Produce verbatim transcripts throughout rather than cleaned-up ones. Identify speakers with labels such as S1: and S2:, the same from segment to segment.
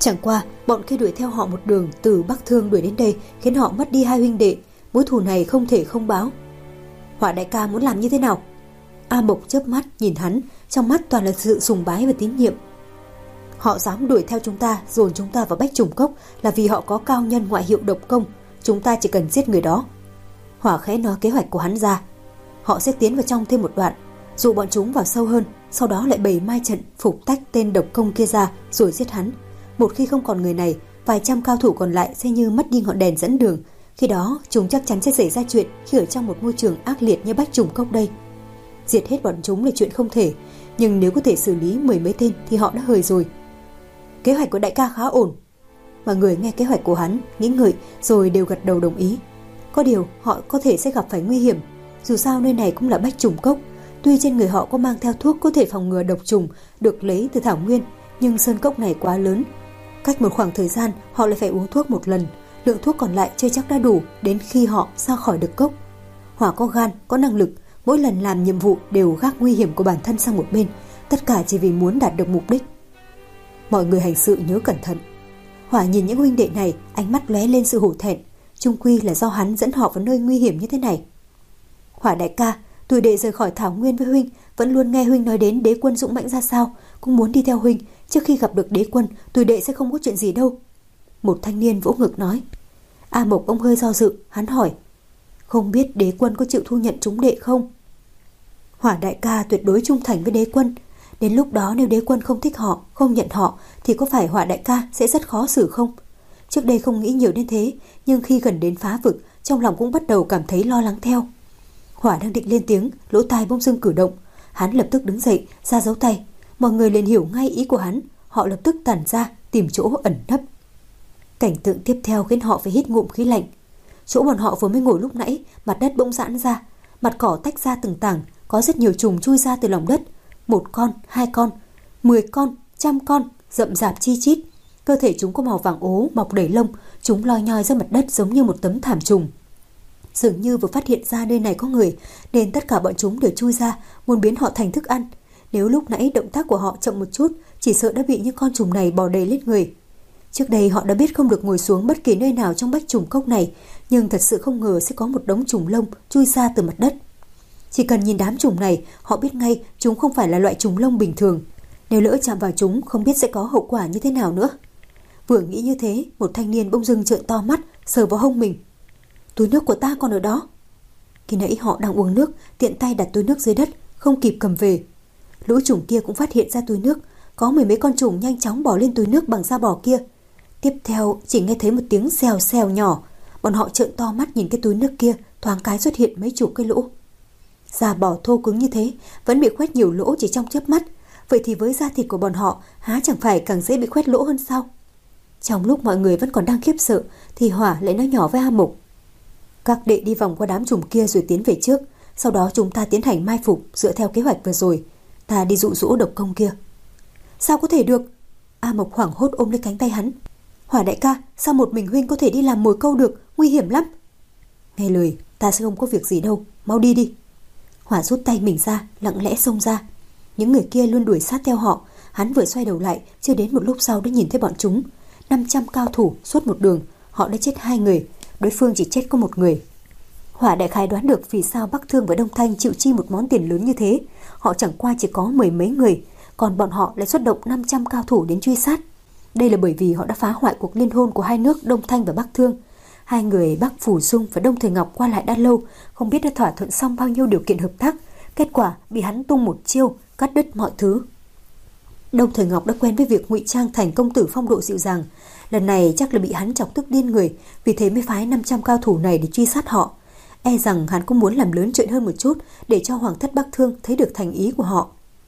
S1: Chẳng qua bọn kia đuổi theo họ một đường từ Bắc Thương đuổi đến đây, khiến họ mất đi hai huynh đệ. Mối thù này không thể không báo. Hỏa đại ca muốn làm như thế nào? A Mộc chớp mắt nhìn hắn, trong mắt toàn là sự sùng bái và tín nhiệm. Họ dám đuổi theo chúng ta, dồn chúng ta vào Bách Trùng Cốc là vì họ có cao nhân ngoại hiệu độc công. Chúng ta chỉ cần giết người đó. Hỏa khẽ nói kế hoạch của hắn ra. Họ sẽ tiến vào trong thêm một đoạn, dụ bọn chúng vào sâu hơn, sau đó lại bày mai trận phục tách tên độc công kia ra rồi giết hắn. Một khi không còn người này, vài trăm cao thủ còn lại sẽ như mất đi ngọn đèn dẫn đường. Khi đó chúng chắc chắn sẽ xảy ra chuyện khi ở trong một môi trường ác liệt như Bách Trùng Cốc đây. Diệt hết bọn chúng là chuyện không thể, nhưng nếu có thể xử lý mười mấy tên thì họ đã hời rồi. Kế hoạch của đại ca khá ổn. Mọi người nghe kế hoạch của hắn, nghĩ ngợi rồi đều gật đầu đồng ý. Có điều họ có thể sẽ gặp phải nguy hiểm. Dù sao nơi này cũng là Bách Trùng Cốc. Tuy trên người họ có mang theo thuốc có thể phòng ngừa độc trùng được lấy từ thảo nguyên, nhưng sơn cốc này quá lớn. Cách một khoảng thời gian họ lại phải uống thuốc một lần. Lượng thuốc còn lại chưa chắc đã đủ đến khi họ ra khỏi được cốc. Hỏa có gan, có năng lực, mỗi lần làm nhiệm vụ đều gác nguy hiểm của bản thân sang một bên, tất cả chỉ vì muốn đạt được mục đích. Mọi người hành sự nhớ cẩn thận. Hỏa nhìn những huynh đệ này, ánh mắt lóe lên sự hổ thẹn. Chung quy là do hắn dẫn họ vào nơi nguy hiểm như thế này. Hỏa đại ca, tuổi đệ rời khỏi thảo nguyên với huynh, vẫn luôn nghe huynh nói đến đế quân dũng mãnh ra sao, cũng muốn đi theo huynh. Trước khi gặp được đế quân, tuổi đệ sẽ không có chuyện gì đâu. Một thanh niên vỗ ngực nói. A Mộc ông hơi do dự, hắn hỏi. Không biết đế quân có chịu thu nhận chúng đệ không? Hỏa đại ca tuyệt đối trung thành với đế quân. Đến lúc đó nếu đế quân không thích họ, không nhận họ, thì có phải Hỏa đại ca sẽ rất khó xử không? Trước đây không nghĩ nhiều đến thế, nhưng khi gần đến phá vực, trong lòng cũng bắt đầu cảm thấy lo lắng theo. Hỏa đang định lên tiếng, lỗ tai bỗng dưng cử động. Hắn lập tức đứng dậy, ra dấu tay. Mọi người liền hiểu ngay ý của hắn. Họ lập tức tản ra, tìm chỗ ẩn nấp. Cảnh tượng tiếp theo khiến họ phải hít ngụm khí lạnh. Chỗ bọn họ vừa mới ngồi lúc nãy, mặt đất bỗng giãn ra, mặt cỏ tách ra từng tảng, có rất nhiều trùng chui ra từ lòng đất. Một con, hai con, mười con, trăm con, rậm rạp chi chít. Cơ thể chúng có màu vàng ố, mọc đầy lông, chúng loi nhoi ra mặt đất giống như một tấm thảm trùng. Dường như vừa phát hiện ra nơi này có người, nên tất cả bọn chúng đều chui ra, muốn biến họ thành thức ăn. Nếu lúc nãy động tác của họ chậm một chút, chỉ sợ đã bị những con trùng này bò đầy lên người. Trước đây họ đã biết không được ngồi xuống bất kỳ nơi nào trong Bách Trùng Cốc này, nhưng thật sự không ngờ sẽ có một đống trùng lông chui ra từ mặt đất. Chỉ cần nhìn đám trùng này, họ biết ngay chúng không phải là loại trùng lông bình thường. Nếu lỡ chạm vào chúng, không biết sẽ có hậu quả như thế nào nữa. Vừa nghĩ như thế, một thanh niên bỗng dưng trợn to mắt, sờ vào hông mình. Túi nước của ta còn ở đó. Khi nãy họ đang uống nước, tiện tay đặt túi nước dưới đất, không kịp cầm về. Lũ trùng kia cũng phát hiện ra túi nước, có mười mấy con trùng nhanh chóng bò lên túi nước bằng da bò kia. Tiếp theo chỉ nghe thấy một tiếng xèo xèo nhỏ. Bọn họ trợn to mắt nhìn cái túi nước kia, thoáng cái xuất hiện mấy chục cái lỗ. Da bò thô cứng như thế vẫn bị khoét nhiều lỗ chỉ trong chớp mắt. Vậy thì với da thịt của bọn họ há chẳng phải càng dễ bị khoét lỗ hơn sao? Trong lúc mọi người vẫn còn đang khiếp sợ thì Hỏa lại nói nhỏ với A Mộc. Các đệ đi vòng qua đám trùng kia rồi tiến về trước, sau đó chúng ta tiến hành mai phục dựa theo kế hoạch vừa rồi. Ta đi dụ dỗ độc công kia. Sao có thể được? A Mộc hoảng hốt ôm lấy cánh tay hắn. Hỏa đại ca, sao một mình huynh có thể đi làm mồi câu được, nguy hiểm lắm. Nghe lời, ta sẽ không có việc gì đâu, mau đi đi. Hỏa rút tay mình ra, lặng lẽ xông ra. Những người kia luôn đuổi sát theo họ. Hắn vừa xoay đầu lại, chưa đến một lúc sau đã nhìn thấy bọn chúng. năm trăm cao thủ suốt một đường, họ đã chết hai người, đối phương chỉ chết có một người. Hỏa đại khái đoán được vì sao Bắc Thương và Đông Thanh chịu chi một món tiền lớn như thế. Họ chẳng qua chỉ có mười mấy người, còn bọn họ lại xuất động năm trăm cao thủ đến truy sát. Đây là bởi vì họ đã phá hoại cuộc liên hôn của hai nước Đông Thanh và Bắc Thương. Hai người Bắc Phủ Dung và Đông Thời Ngọc qua lại đã lâu, không biết đã thỏa thuận xong bao nhiêu điều kiện hợp tác. Kết quả bị hắn tung một chiêu, cắt đứt mọi thứ. Đông Thời Ngọc đã quen với việc ngụy trang thành công tử phong độ dịu dàng. Lần này chắc là bị hắn chọc tức điên người, vì thế mới phái năm trăm cao thủ này để truy sát họ. E rằng hắn cũng muốn làm lớn chuyện hơn một chút để cho Hoàng thất Bắc Thương thấy được thành ý của họ.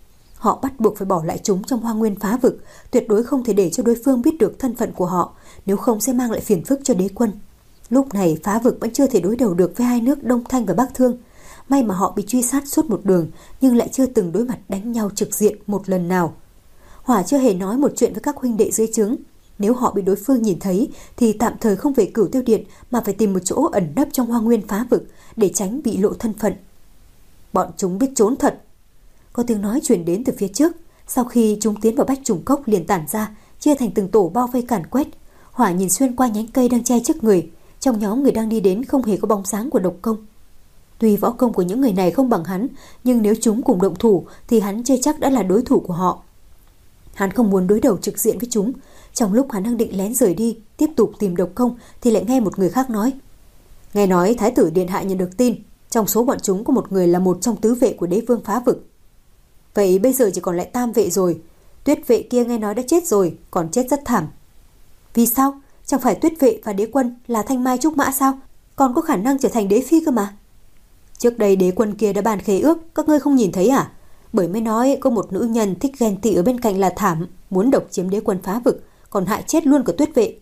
S1: Họ bắt buộc phải bỏ lại chúng trong hoang nguyên phá vực, tuyệt đối không thể để cho đối phương biết được thân phận của họ, nếu không sẽ mang lại phiền phức cho đế quân. Lúc này phá vực vẫn chưa thể đối đầu được với hai nước Đông Thanh và Bắc Thương. May mà họ bị truy sát suốt một đường, nhưng lại chưa từng đối mặt đánh nhau trực diện một lần nào. Hỏa chưa hề nói một chuyện với các huynh đệ dưới trướng. Nếu họ bị đối phương nhìn thấy thì tạm thời không về Cửu Tiêu Điện mà phải tìm một chỗ ẩn nấp trong hoang nguyên phá vực để tránh bị lộ thân phận. Bọn chúng biết trốn thật. Có tiếng nói truyền đến từ phía trước. Sau khi chúng tiến vào Bách Trùng Cốc liền tản ra, chia thành từng tổ bao vây càn quét. Hỏa nhìn xuyên qua nhánh cây đang che trước người, trong nhóm người đang đi đến không hề có bóng dáng của Độc Công. Tuy võ công của những người này không bằng hắn, nhưng nếu chúng cùng động thủ thì hắn chưa chắc đã là đối thủ của họ. Hắn không muốn đối đầu trực diện với chúng. Trong lúc hắn đang định lén rời đi, tiếp tục tìm Độc Công thì lại nghe một người khác nói: nghe nói Thái tử điện hạ nhận được tin, trong số bọn chúng có một người là một trong tứ vệ của đế vương Phá Vực. Vậy bây giờ chỉ còn lại tam vệ rồi. Tuyết vệ kia nghe nói đã chết rồi, còn chết rất thảm. Vì sao? Chẳng phải Tuyết vệ và đế quân là thanh mai trúc mã sao? Còn có khả năng trở thành đế phi cơ mà. Trước đây đế quân kia đã bàn khế ước, các ngươi không nhìn thấy à? Bởi mới nói có một nữ nhân thích ghen tị ở bên cạnh là Thảm, muốn độc chiếm đế quân Phá Vực, còn hại chết luôn cả Tuyết vệ.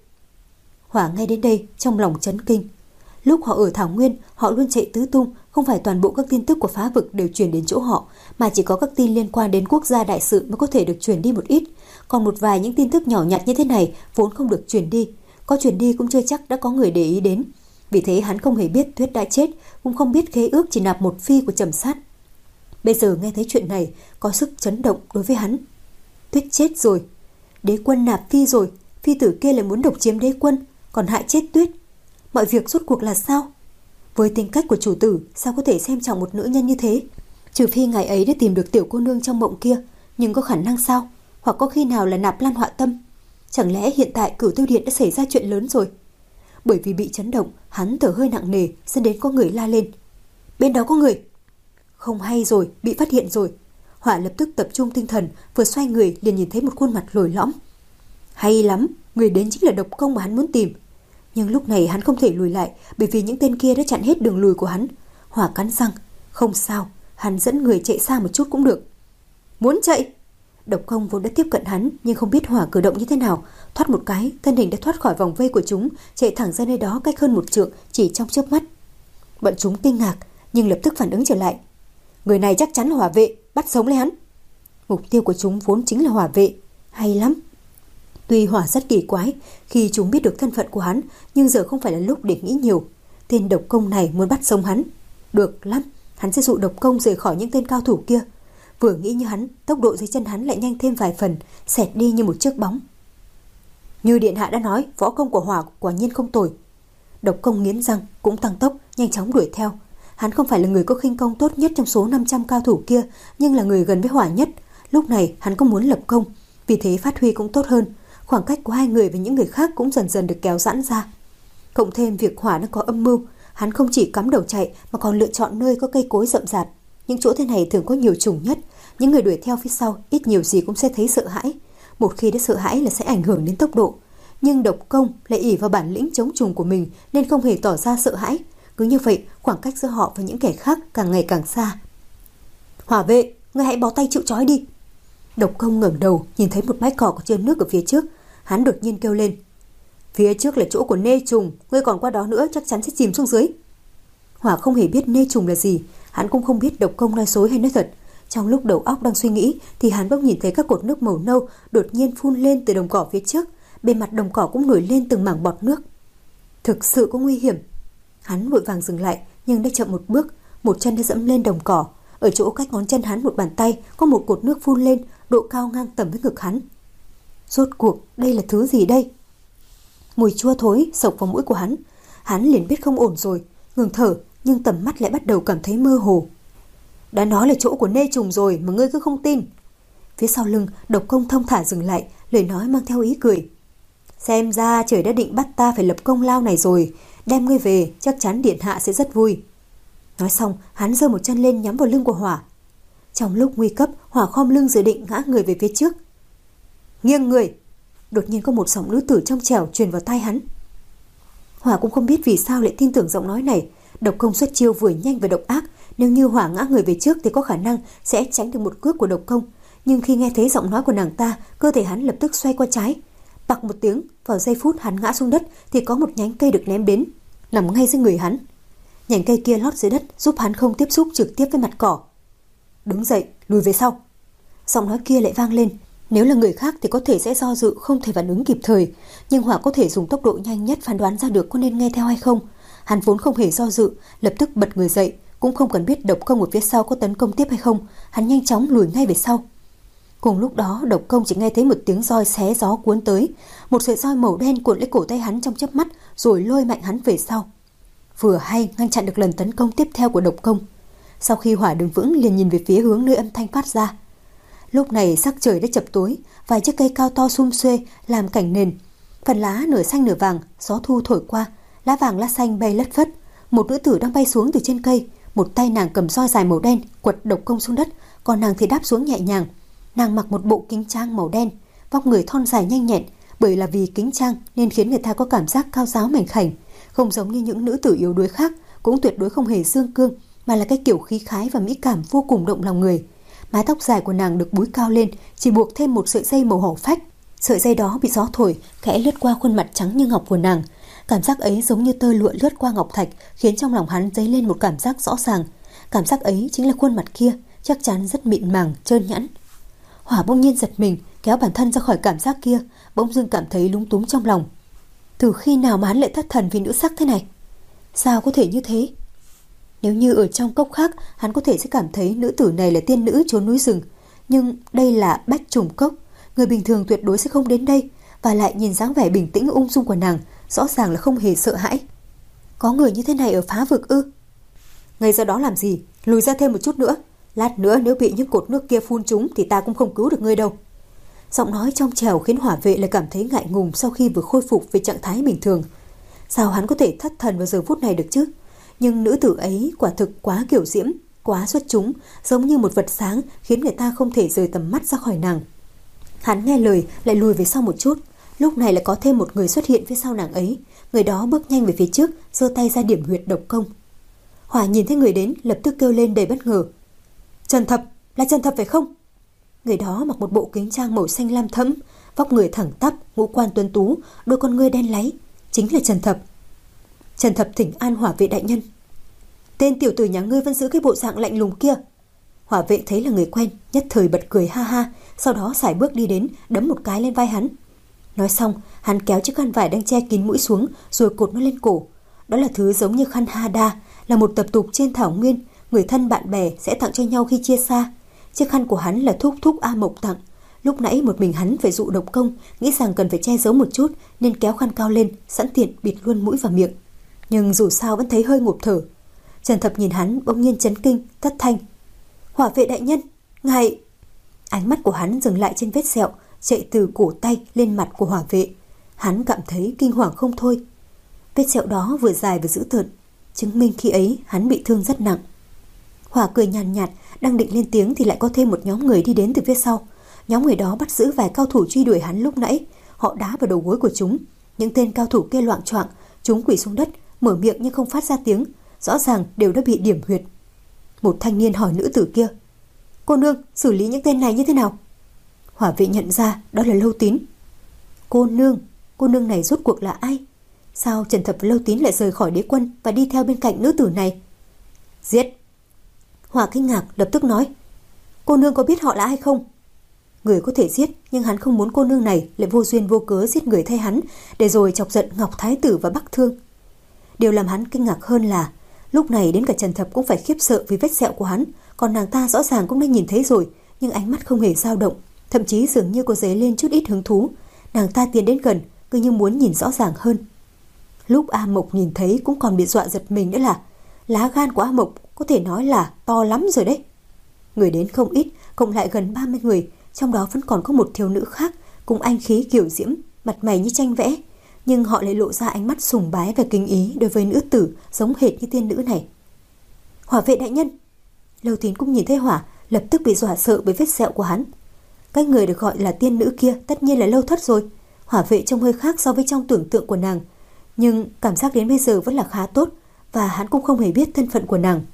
S1: Hỏa nghe đến đây trong lòng chấn kinh. Lúc họ ở Thảo Nguyên, họ luôn chạy tứ tung, không phải toàn bộ các tin tức của Phá Vực đều truyền đến chỗ họ, mà chỉ có các tin liên quan đến quốc gia đại sự mới có thể được truyền đi một ít. Còn một vài những tin tức nhỏ nhặt như thế này vốn không được truyền đi, có truyền đi cũng chưa chắc đã có người để ý đến. Vì thế hắn không hề biết Tuyết đã chết, cũng không biết khế ước chỉ nạp một phi của Trầm Sát. Bây giờ nghe thấy chuyện này có sức chấn động đối với hắn. Tuyết chết rồi, đế quân nạp phi rồi, phi tử kia lại muốn độc chiếm đế quân, còn hại chết Tuyết. Mọi việc rốt cuộc là sao? Với tính cách của chủ tử, sao có thể xem trọng một nữ nhân như thế? Trừ phi ngày ấy đã tìm được tiểu cô nương trong mộng kia, nhưng có khả năng sao? Hoặc có khi nào là Nạp Lan họa tâm? Chẳng lẽ hiện tại Cửu Tiêu Điện đã xảy ra chuyện lớn rồi? Bởi vì bị chấn động, hắn thở hơi nặng nề, dẫn đến có người la lên: bên đó có người! Không hay rồi, bị phát hiện rồi. Họa lập tức tập trung tinh thần, vừa xoay người liền nhìn thấy một khuôn mặt lồi lõm. Hay lắm, người đến chính là Độc Công mà hắn muốn tìm. Nhưng lúc này hắn không thể lùi lại, bởi vì những tên kia đã chặn hết đường lùi của hắn. Hỏa cắn răng: không sao, hắn dẫn người chạy xa một chút cũng được. Muốn chạy? Độc Công vốn đã tiếp cận hắn, nhưng không biết Hỏa cử động như thế nào, thoát một cái, thân hình đã thoát khỏi vòng vây của chúng, chạy thẳng ra nơi đó cách hơn một trượng chỉ trong chớp mắt. Bọn chúng kinh ngạc, nhưng lập tức phản ứng trở lại. Người này chắc chắn là hỏa vệ, bắt sống lấy hắn. Mục tiêu của chúng vốn chính là hỏa vệ. Hay lắm. Tuy Hỏa rất kỳ quái khi chúng biết được thân phận của hắn, nhưng giờ không phải là lúc để nghĩ nhiều. Tên Độc Công này muốn bắt sống hắn. Được lắm, hắn sẽ dụ Độc Công rời khỏi những tên cao thủ kia. Vừa nghĩ như hắn, tốc độ dưới chân hắn lại nhanh thêm vài phần, xẹt đi như một chiếc bóng. Như điện hạ đã nói, võ công của Hỏa quả nhiên không tồi. Độc Công nghiến răng, cũng tăng tốc, nhanh chóng đuổi theo. Hắn không phải là người có khinh công tốt nhất trong số năm trăm cao thủ kia, nhưng là người gần với Hỏa nhất. Lúc này hắn cũng muốn lập công, vì thế phát huy cũng tốt hơn. Khoảng cách của hai người với những người khác cũng dần dần được kéo giãn ra. Cộng thêm việc Hỏa nó có âm mưu, hắn không chỉ cắm đầu chạy mà còn lựa chọn nơi có cây cối rậm rạp. Những chỗ thế này thường có nhiều trùng nhất, những người đuổi theo phía sau ít nhiều gì cũng sẽ thấy sợ hãi. Một khi đã sợ hãi là sẽ ảnh hưởng đến tốc độ. Nhưng Độc Công lại ỷ vào bản lĩnh chống trùng của mình nên không hề tỏ ra sợ hãi. Cứ như vậy, khoảng cách giữa họ và những kẻ khác càng ngày càng xa. Hỏa vệ, ngươi hãy bó tay chịu trói đi. Độc Công ngẩng đầu, nhìn thấy một bãi cỏ có chứa nước ở phía trước. Hắn đột nhiên kêu lên: phía trước là chỗ của nê trùng, ngươi còn qua đó nữa chắc chắn sẽ chìm xuống dưới. Hỏa không hề biết nê trùng là gì, hắn cũng không biết Độc Công nói dối hay nói thật. Trong lúc đầu óc đang suy nghĩ thì hắn bỗng nhìn thấy các cột nước màu nâu đột nhiên phun lên từ đồng cỏ phía trước, bề mặt đồng cỏ cũng nổi lên từng mảng bọt nước. Thực sự có nguy hiểm. Hắn vội vàng dừng lại, nhưng đã chậm một bước, một chân đã dẫm lên đồng cỏ. Ở chỗ cách ngón chân hắn một bàn tay có một cột nước phun lên, độ cao ngang tầm với ngực hắn. Rốt cuộc đây là thứ gì đây? Mùi chua thối xộc vào mũi của hắn. Hắn liền biết không ổn rồi, ngừng thở, nhưng tầm mắt lại bắt đầu cảm thấy mơ hồ. Đã nói là chỗ của nê trùng rồi mà ngươi cứ không tin. Phía sau lưng, Độc Công thông thả dừng lại, lời nói mang theo ý cười. Xem ra trời đã định bắt ta phải lập công lao này rồi, đem ngươi về chắc chắn điện hạ sẽ rất vui. Nói xong, hắn giơ một chân lên nhắm vào lưng của Hỏa. Trong lúc nguy cấp, Hỏa khom lưng dự định ngã người về phía trước. Nghiêng người! Đột nhiên có một giọng nữ tử trong trẻo truyền vào tai hắn. Hỏa cũng không biết vì sao lại tin tưởng giọng nói này. Độc Công xuất chiêu vừa nhanh và độc ác, nếu như Hỏa ngã người về trước thì có khả năng sẽ tránh được một cước của Độc Công. Nhưng khi nghe thấy giọng nói của nàng ta, cơ thể hắn lập tức xoay qua trái. Bặc một tiếng, vào giây phút hắn ngã xuống đất thì có một nhánh cây được ném đến, nằm ngay dưới người hắn. Nhánh cây kia lót dưới đất giúp hắn không tiếp xúc trực tiếp với mặt cỏ. Đứng dậy, lùi về sau. Giọng nói kia lại vang lên. Nếu là người khác thì có thể sẽ do dự, không thể phản ứng kịp thời, nhưng Hỏa có thể dùng tốc độ nhanh nhất phán đoán ra được có nên nghe theo hay không. Hắn vốn không hề do dự, lập tức bật người dậy, cũng không cần biết Độc Công ở phía sau có tấn công tiếp hay không, hắn nhanh chóng lùi ngay về sau. Cùng lúc đó, Độc Công chỉ nghe thấy một tiếng roi xé gió cuốn tới, một sợi roi màu đen cuộn lấy cổ tay hắn trong chớp mắt, rồi lôi mạnh hắn về sau. Vừa hay ngăn chặn được lần tấn công tiếp theo của Độc Công. Sau khi Hỏa đứng vững, liền nhìn về phía hướng nơi âm thanh phát ra. Lúc này sắc trời đã chập tối, vài chiếc cây cao to sum xuê làm cảnh nền, phần lá nửa xanh nửa vàng, gió thu thổi qua, lá vàng lá xanh bay lất phất. Một nữ tử đang bay xuống từ trên cây, một tay nàng cầm roi dài màu đen quật Độc Công xuống đất, còn nàng thì đáp xuống nhẹ nhàng. Nàng mặc một bộ kính trang màu đen, vóc người thon dài nhanh nhẹn, bởi là vì kính trang nên khiến người ta có cảm giác cao ráo mảnh khảnh, không giống như những nữ tử yếu đuối khác, cũng tuyệt đối không hề dương cương, mà là cái kiểu khí khái và mỹ cảm vô cùng động lòng người. Mái tóc dài của nàng được búi cao lên, chỉ buộc thêm một sợi dây màu hổ phách. Sợi dây đó bị gió thổi khẽ lướt qua khuôn mặt trắng như ngọc của nàng. Cảm giác ấy giống như tơ lụa lướt qua ngọc thạch, khiến trong lòng hắn dấy lên một cảm giác rõ ràng. Cảm giác ấy chính là khuôn mặt kia, chắc chắn rất mịn màng, trơn nhẵn. Hỏa bỗng nhiên giật mình, kéo bản thân ra khỏi cảm giác kia, bỗng dưng cảm thấy lúng túng trong lòng. Từ khi nào mà hắn lại thất thần vì nữ sắc thế này? Sao có thể như thế? Nếu như ở trong cốc khác, hắn có thể sẽ cảm thấy nữ tử này là tiên nữ trốn núi rừng, nhưng đây là Bách Trùng Cốc, người bình thường tuyệt đối sẽ không đến đây, và lại nhìn dáng vẻ bình tĩnh ung dung của nàng, rõ ràng là không hề sợ hãi. Có người như thế này ở phá vực ư? Ngay ra đó làm gì? Lùi ra thêm một chút nữa. Lát nữa nếu bị những cột nước kia phun trúng thì ta cũng không cứu được ngươi đâu. Giọng nói trong trẻo khiến Hỏa Vệ lại cảm thấy ngại ngùng sau khi vừa khôi phục về trạng thái bình thường. Sao hắn có thể thất thần vào giờ phút này được chứ? Nhưng nữ tử ấy quả thực quá kiểu diễm, quá xuất chúng, giống như một vật sáng khiến người ta không thể rời tầm mắt ra khỏi nàng. Hắn nghe lời lại lùi về sau một chút. Lúc này lại có thêm một người xuất hiện phía sau nàng ấy. Người đó bước nhanh về phía trước, giơ tay ra điểm huyệt Độc Công. Hỏa nhìn thấy người đến, lập tức kêu lên đầy bất ngờ. Trần Thập, là Trần Thập phải không? Người đó mặc một bộ kính trang màu xanh lam thẫm, vóc người thẳng tắp, ngũ quan tuấn tú, đôi con ngươi đen láy, chính là Trần Thập. Trần Thập thỉnh an Hỏa Vệ đại nhân. Tên tiểu tử nhà ngươi vẫn giữ cái bộ dạng lạnh lùng kia. Hỏa Vệ thấy là người quen, nhất thời bật cười ha ha, sau đó sải bước đi đến, đấm một cái lên vai hắn. Nói xong, hắn kéo chiếc khăn vải đang che kín mũi xuống, rồi cột nó lên cổ. Đó là thứ giống như khăn Hada, là một tập tục trên thảo nguyên, người thân bạn bè sẽ tặng cho nhau khi chia xa. Chiếc khăn của hắn là thúc thúc A Mộc tặng. Lúc nãy một mình hắn phải dụ Độc Công, nghĩ rằng cần phải che giấu một chút nên kéo khăn cao lên, sẵn tiện bịt luôn mũi và miệng. Nhưng dù sao vẫn thấy hơi ngộp thở. Trần Thập nhìn hắn bỗng nhiên chấn kinh, thất thanh. Hỏa Vệ đại nhân, ngài... Ánh mắt của hắn dừng lại trên vết sẹo chạy từ cổ tay lên mặt của Hỏa Vệ. Hắn cảm thấy kinh hoàng không thôi. Vết sẹo đó vừa dài vừa dữ tợn, chứng minh khi ấy hắn bị thương rất nặng. Hỏa cười nhàn nhạt, đang định lên tiếng thì lại có thêm một nhóm người đi đến từ phía sau. Nhóm người đó bắt giữ vài cao thủ truy đuổi hắn lúc nãy. Họ đá vào đầu gối của chúng. Những tên cao thủ kia loạng choạng, chúng quỳ xuống đất, mở miệng nhưng không phát ra tiếng, rõ ràng đều đã bị điểm huyệt. Một thanh niên hỏi nữ tử kia, cô nương, xử lý những tên này như thế nào? Hỏa Vệ nhận ra đó là Lâu Tín. Cô nương, cô nương này rốt cuộc là ai? Sao Trần Thập và Lâu Tín lại rời khỏi đế quân và đi theo bên cạnh nữ tử này? Giết! Hỏa kinh ngạc lập tức nói, cô nương có biết họ là ai không? Người có thể giết, nhưng hắn không muốn cô nương này lại vô duyên vô cớ giết người thay hắn, để rồi chọc giận Ngọc Thái Tử và Bắc Thương. Điều làm hắn kinh ngạc hơn là lúc này đến cả Trần Thập cũng phải khiếp sợ vì vết sẹo của hắn, còn nàng ta rõ ràng cũng đã nhìn thấy rồi, nhưng ánh mắt không hề dao động, thậm chí dường như có dấy lên chút ít hứng thú. Nàng ta tiến đến gần, cứ như muốn nhìn rõ ràng hơn. Lúc A Mộc nhìn thấy cũng còn bị dọa giật mình nữa là lá gan của A Mộc có thể nói là to lắm rồi đấy. Người đến không ít, cộng lại gần ba mươi người, trong đó vẫn còn có một thiếu nữ khác cùng anh khí kiểu diễm, mặt mày như tranh vẽ, nhưng họ lại lộ ra ánh mắt sùng bái và kính ý đối với nữ tử giống hệt như tiên nữ này. Hỏa Vệ đại nhân! Lâu Tín cũng nhìn thấy Hỏa, lập tức bị dọa sợ bởi vết sẹo của hắn. Cái người được gọi là tiên nữ kia tất nhiên là Lâu Thất rồi. Hỏa Vệ trông hơi khác so với trong tưởng tượng của nàng, nhưng cảm giác đến bây giờ vẫn là khá tốt, và hắn cũng không hề biết thân phận của nàng.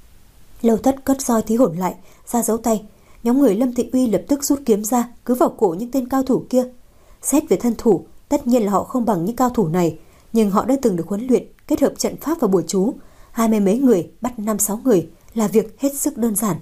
S1: Lâu Thất cất roi thí hồn lại, ra dấu tay. Nhóm người Lâm Thị Uy lập tức rút kiếm ra, cứ vào cổ những tên cao thủ kia. Xét về thân thủ, tất nhiên là họ không bằng những cao thủ này, nhưng họ đã từng được huấn luyện, kết hợp trận pháp và bùa chú. Hai mươi mấy người bắt năm sáu người là việc hết sức đơn giản.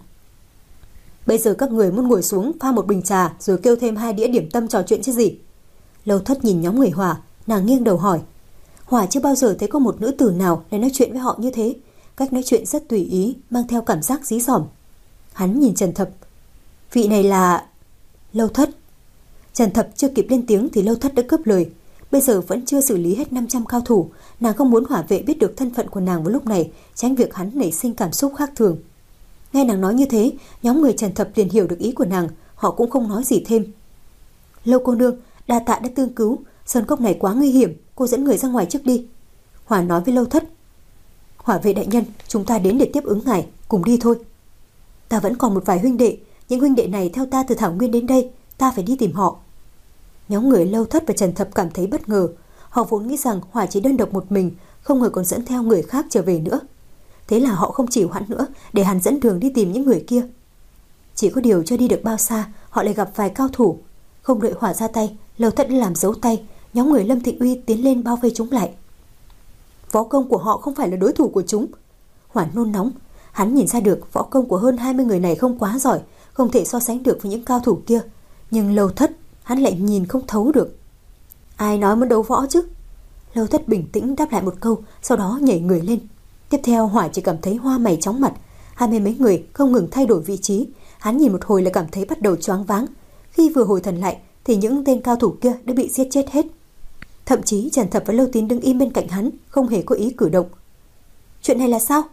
S1: Bây giờ các người muốn ngồi xuống pha một bình trà rồi kêu thêm hai đĩa điểm tâm trò chuyện chứ gì? Lâu Thất nhìn nhóm người Hỏa, nàng nghiêng đầu hỏi. Hỏa chưa bao giờ thấy có một nữ tử nào lại nói chuyện với họ như thế. Cách nói chuyện rất tùy ý, mang theo cảm giác dí dỏm. Hắn nhìn Trần Thập. Vị này là... Lâu Thất. Trần Thập chưa kịp lên tiếng thì Lâu Thất đã cướp lời. Bây giờ vẫn chưa xử lý hết năm trăm cao thủ, nàng không muốn Hỏa Vệ biết được thân phận của nàng vào lúc này, tránh việc hắn nảy sinh cảm xúc khác thường. Nghe nàng nói như thế, nhóm người Trần Thập liền hiểu được ý của nàng, họ cũng không nói gì thêm. Lâu cô nương, đa tạ đã tương cứu, sơn cốc này quá nguy hiểm, cô dẫn người ra ngoài trước đi. Hỏa nói với Lâu Thất. Hỏa Vệ đại nhân, chúng ta đến để tiếp ứng ngài, cùng đi thôi. Ta vẫn còn một vài huynh đệ, những huynh đệ này theo ta từ Thảo Nguyên đến đây, ta phải đi tìm họ. Nhóm người Lâu Thất và Trần Thập cảm thấy bất ngờ, họ vốn nghĩ rằng Hỏa chỉ đơn độc một mình, không ngờ còn dẫn theo người khác trở về nữa. Thế là họ không chịu hoãn nữa, để hắn dẫn đường đi tìm những người kia. Chỉ có điều chưa đi được bao xa, họ lại gặp vài cao thủ. Không đợi Hỏa ra tay, Lâu Thất đã làm dấu tay, nhóm người Lâm Thịnh Uy tiến lên bao vây chúng lại. Võ công của họ không phải là đối thủ của chúng. Hỏa nôn nóng, hắn nhìn ra được võ công của hơn hai mươi người này không quá giỏi, không thể so sánh được với những cao thủ kia. Nhưng Lâu Thất, hắn lại nhìn không thấu được. Ai nói muốn đấu võ chứ? Lâu Thất bình tĩnh đáp lại một câu, sau đó nhảy người lên. Tiếp theo Hỏa chỉ cảm thấy hoa mày chóng mặt, hai mươi mấy người không ngừng thay đổi vị trí. Hắn nhìn một hồi là cảm thấy bắt đầu choáng váng. Khi vừa hồi thần lại thì những tên cao thủ kia đã bị giết chết hết. Thậm chí Trần Thập và Lâu Tín đứng im bên cạnh hắn, không hề có ý cử động. Chuyện này là sao?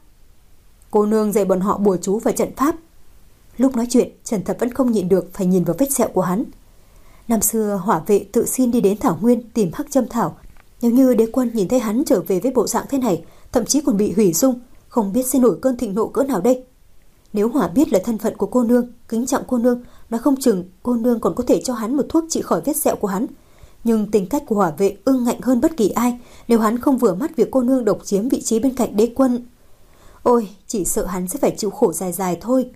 S1: Cô nương dạy bọn họ bùa chú và trận pháp. Lúc nói chuyện, Trần Thập vẫn không nhịn được phải nhìn vào vết sẹo của hắn. Năm xưa Hỏa Vệ tự xin đi đến Thảo Nguyên tìm Hắc Châm Thảo. Nếu như đế quân nhìn thấy hắn trở về với bộ dạng thế này, thậm chí còn bị hủy dung, không biết sẽ nổi cơn thịnh nộ cỡ nào đây. Nếu Hỏa biết là thân phận của cô nương, kính trọng cô nương, nói không chừng cô nương còn có thể cho hắn một thuốc trị khỏi vết sẹo của hắn. Nhưng tính cách của Hỏa Vệ ương ngạnh hơn bất kỳ ai, nếu hắn không vừa mắt việc cô nương độc chiếm vị trí bên cạnh đế quân, ôi, chỉ sợ hắn sẽ phải chịu khổ dài dài thôi.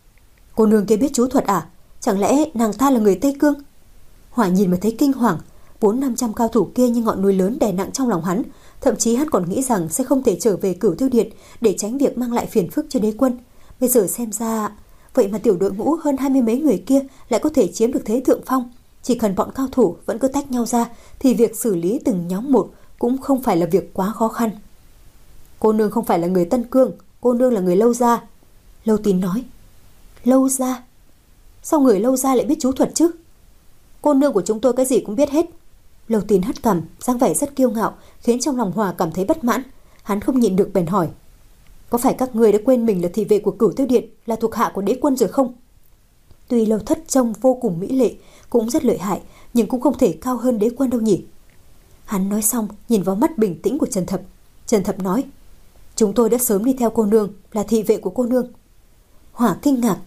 S1: Cô nương kia biết chú thuật à? Chẳng lẽ nàng ta là người Tây Cương? Hỏa nhìn mà thấy kinh hoàng, bốn năm trăm cao thủ kia như ngọn núi lớn đè nặng trong lòng hắn, thậm chí hắn còn nghĩ rằng sẽ không thể trở về Cửu Tiêu Điện để tránh việc mang lại phiền phức cho đế quân. Bây giờ xem ra, vậy mà tiểu đội ngũ hơn hai mươi mấy người kia lại có thể chiếm được thế thượng phong. Chỉ cần bọn cao thủ vẫn cứ tách nhau ra thì việc xử lý từng nhóm một cũng không phải là việc quá khó khăn. Cô nương không phải là người Tân Cương, cô nương là người Lâu Gia. Lâu Tín nói. Lâu Gia? Sao người Lâu Gia lại biết chú thuật chứ? Cô nương của chúng tôi cái gì cũng biết hết. Lâu Tín hất cằm, dáng vẻ rất kiêu ngạo, khiến trong lòng Hòa cảm thấy bất mãn. Hắn không nhịn được bèn hỏi. Có phải các người đã quên mình là thị vệ của Cửu Tiêu Điện, là thuộc hạ của đế quân rồi không? Tuy Lâu Thất trông vô cùng mỹ lệ, cũng rất lợi hại, nhưng cũng không thể cao hơn đế quân đâu nhỉ. Hắn nói xong, nhìn vào mắt bình tĩnh của Trần Thập. Trần Thập nói. Chúng tôi đã sớm đi theo cô nương, là thị vệ của cô nương. Hỏa kinh ngạc.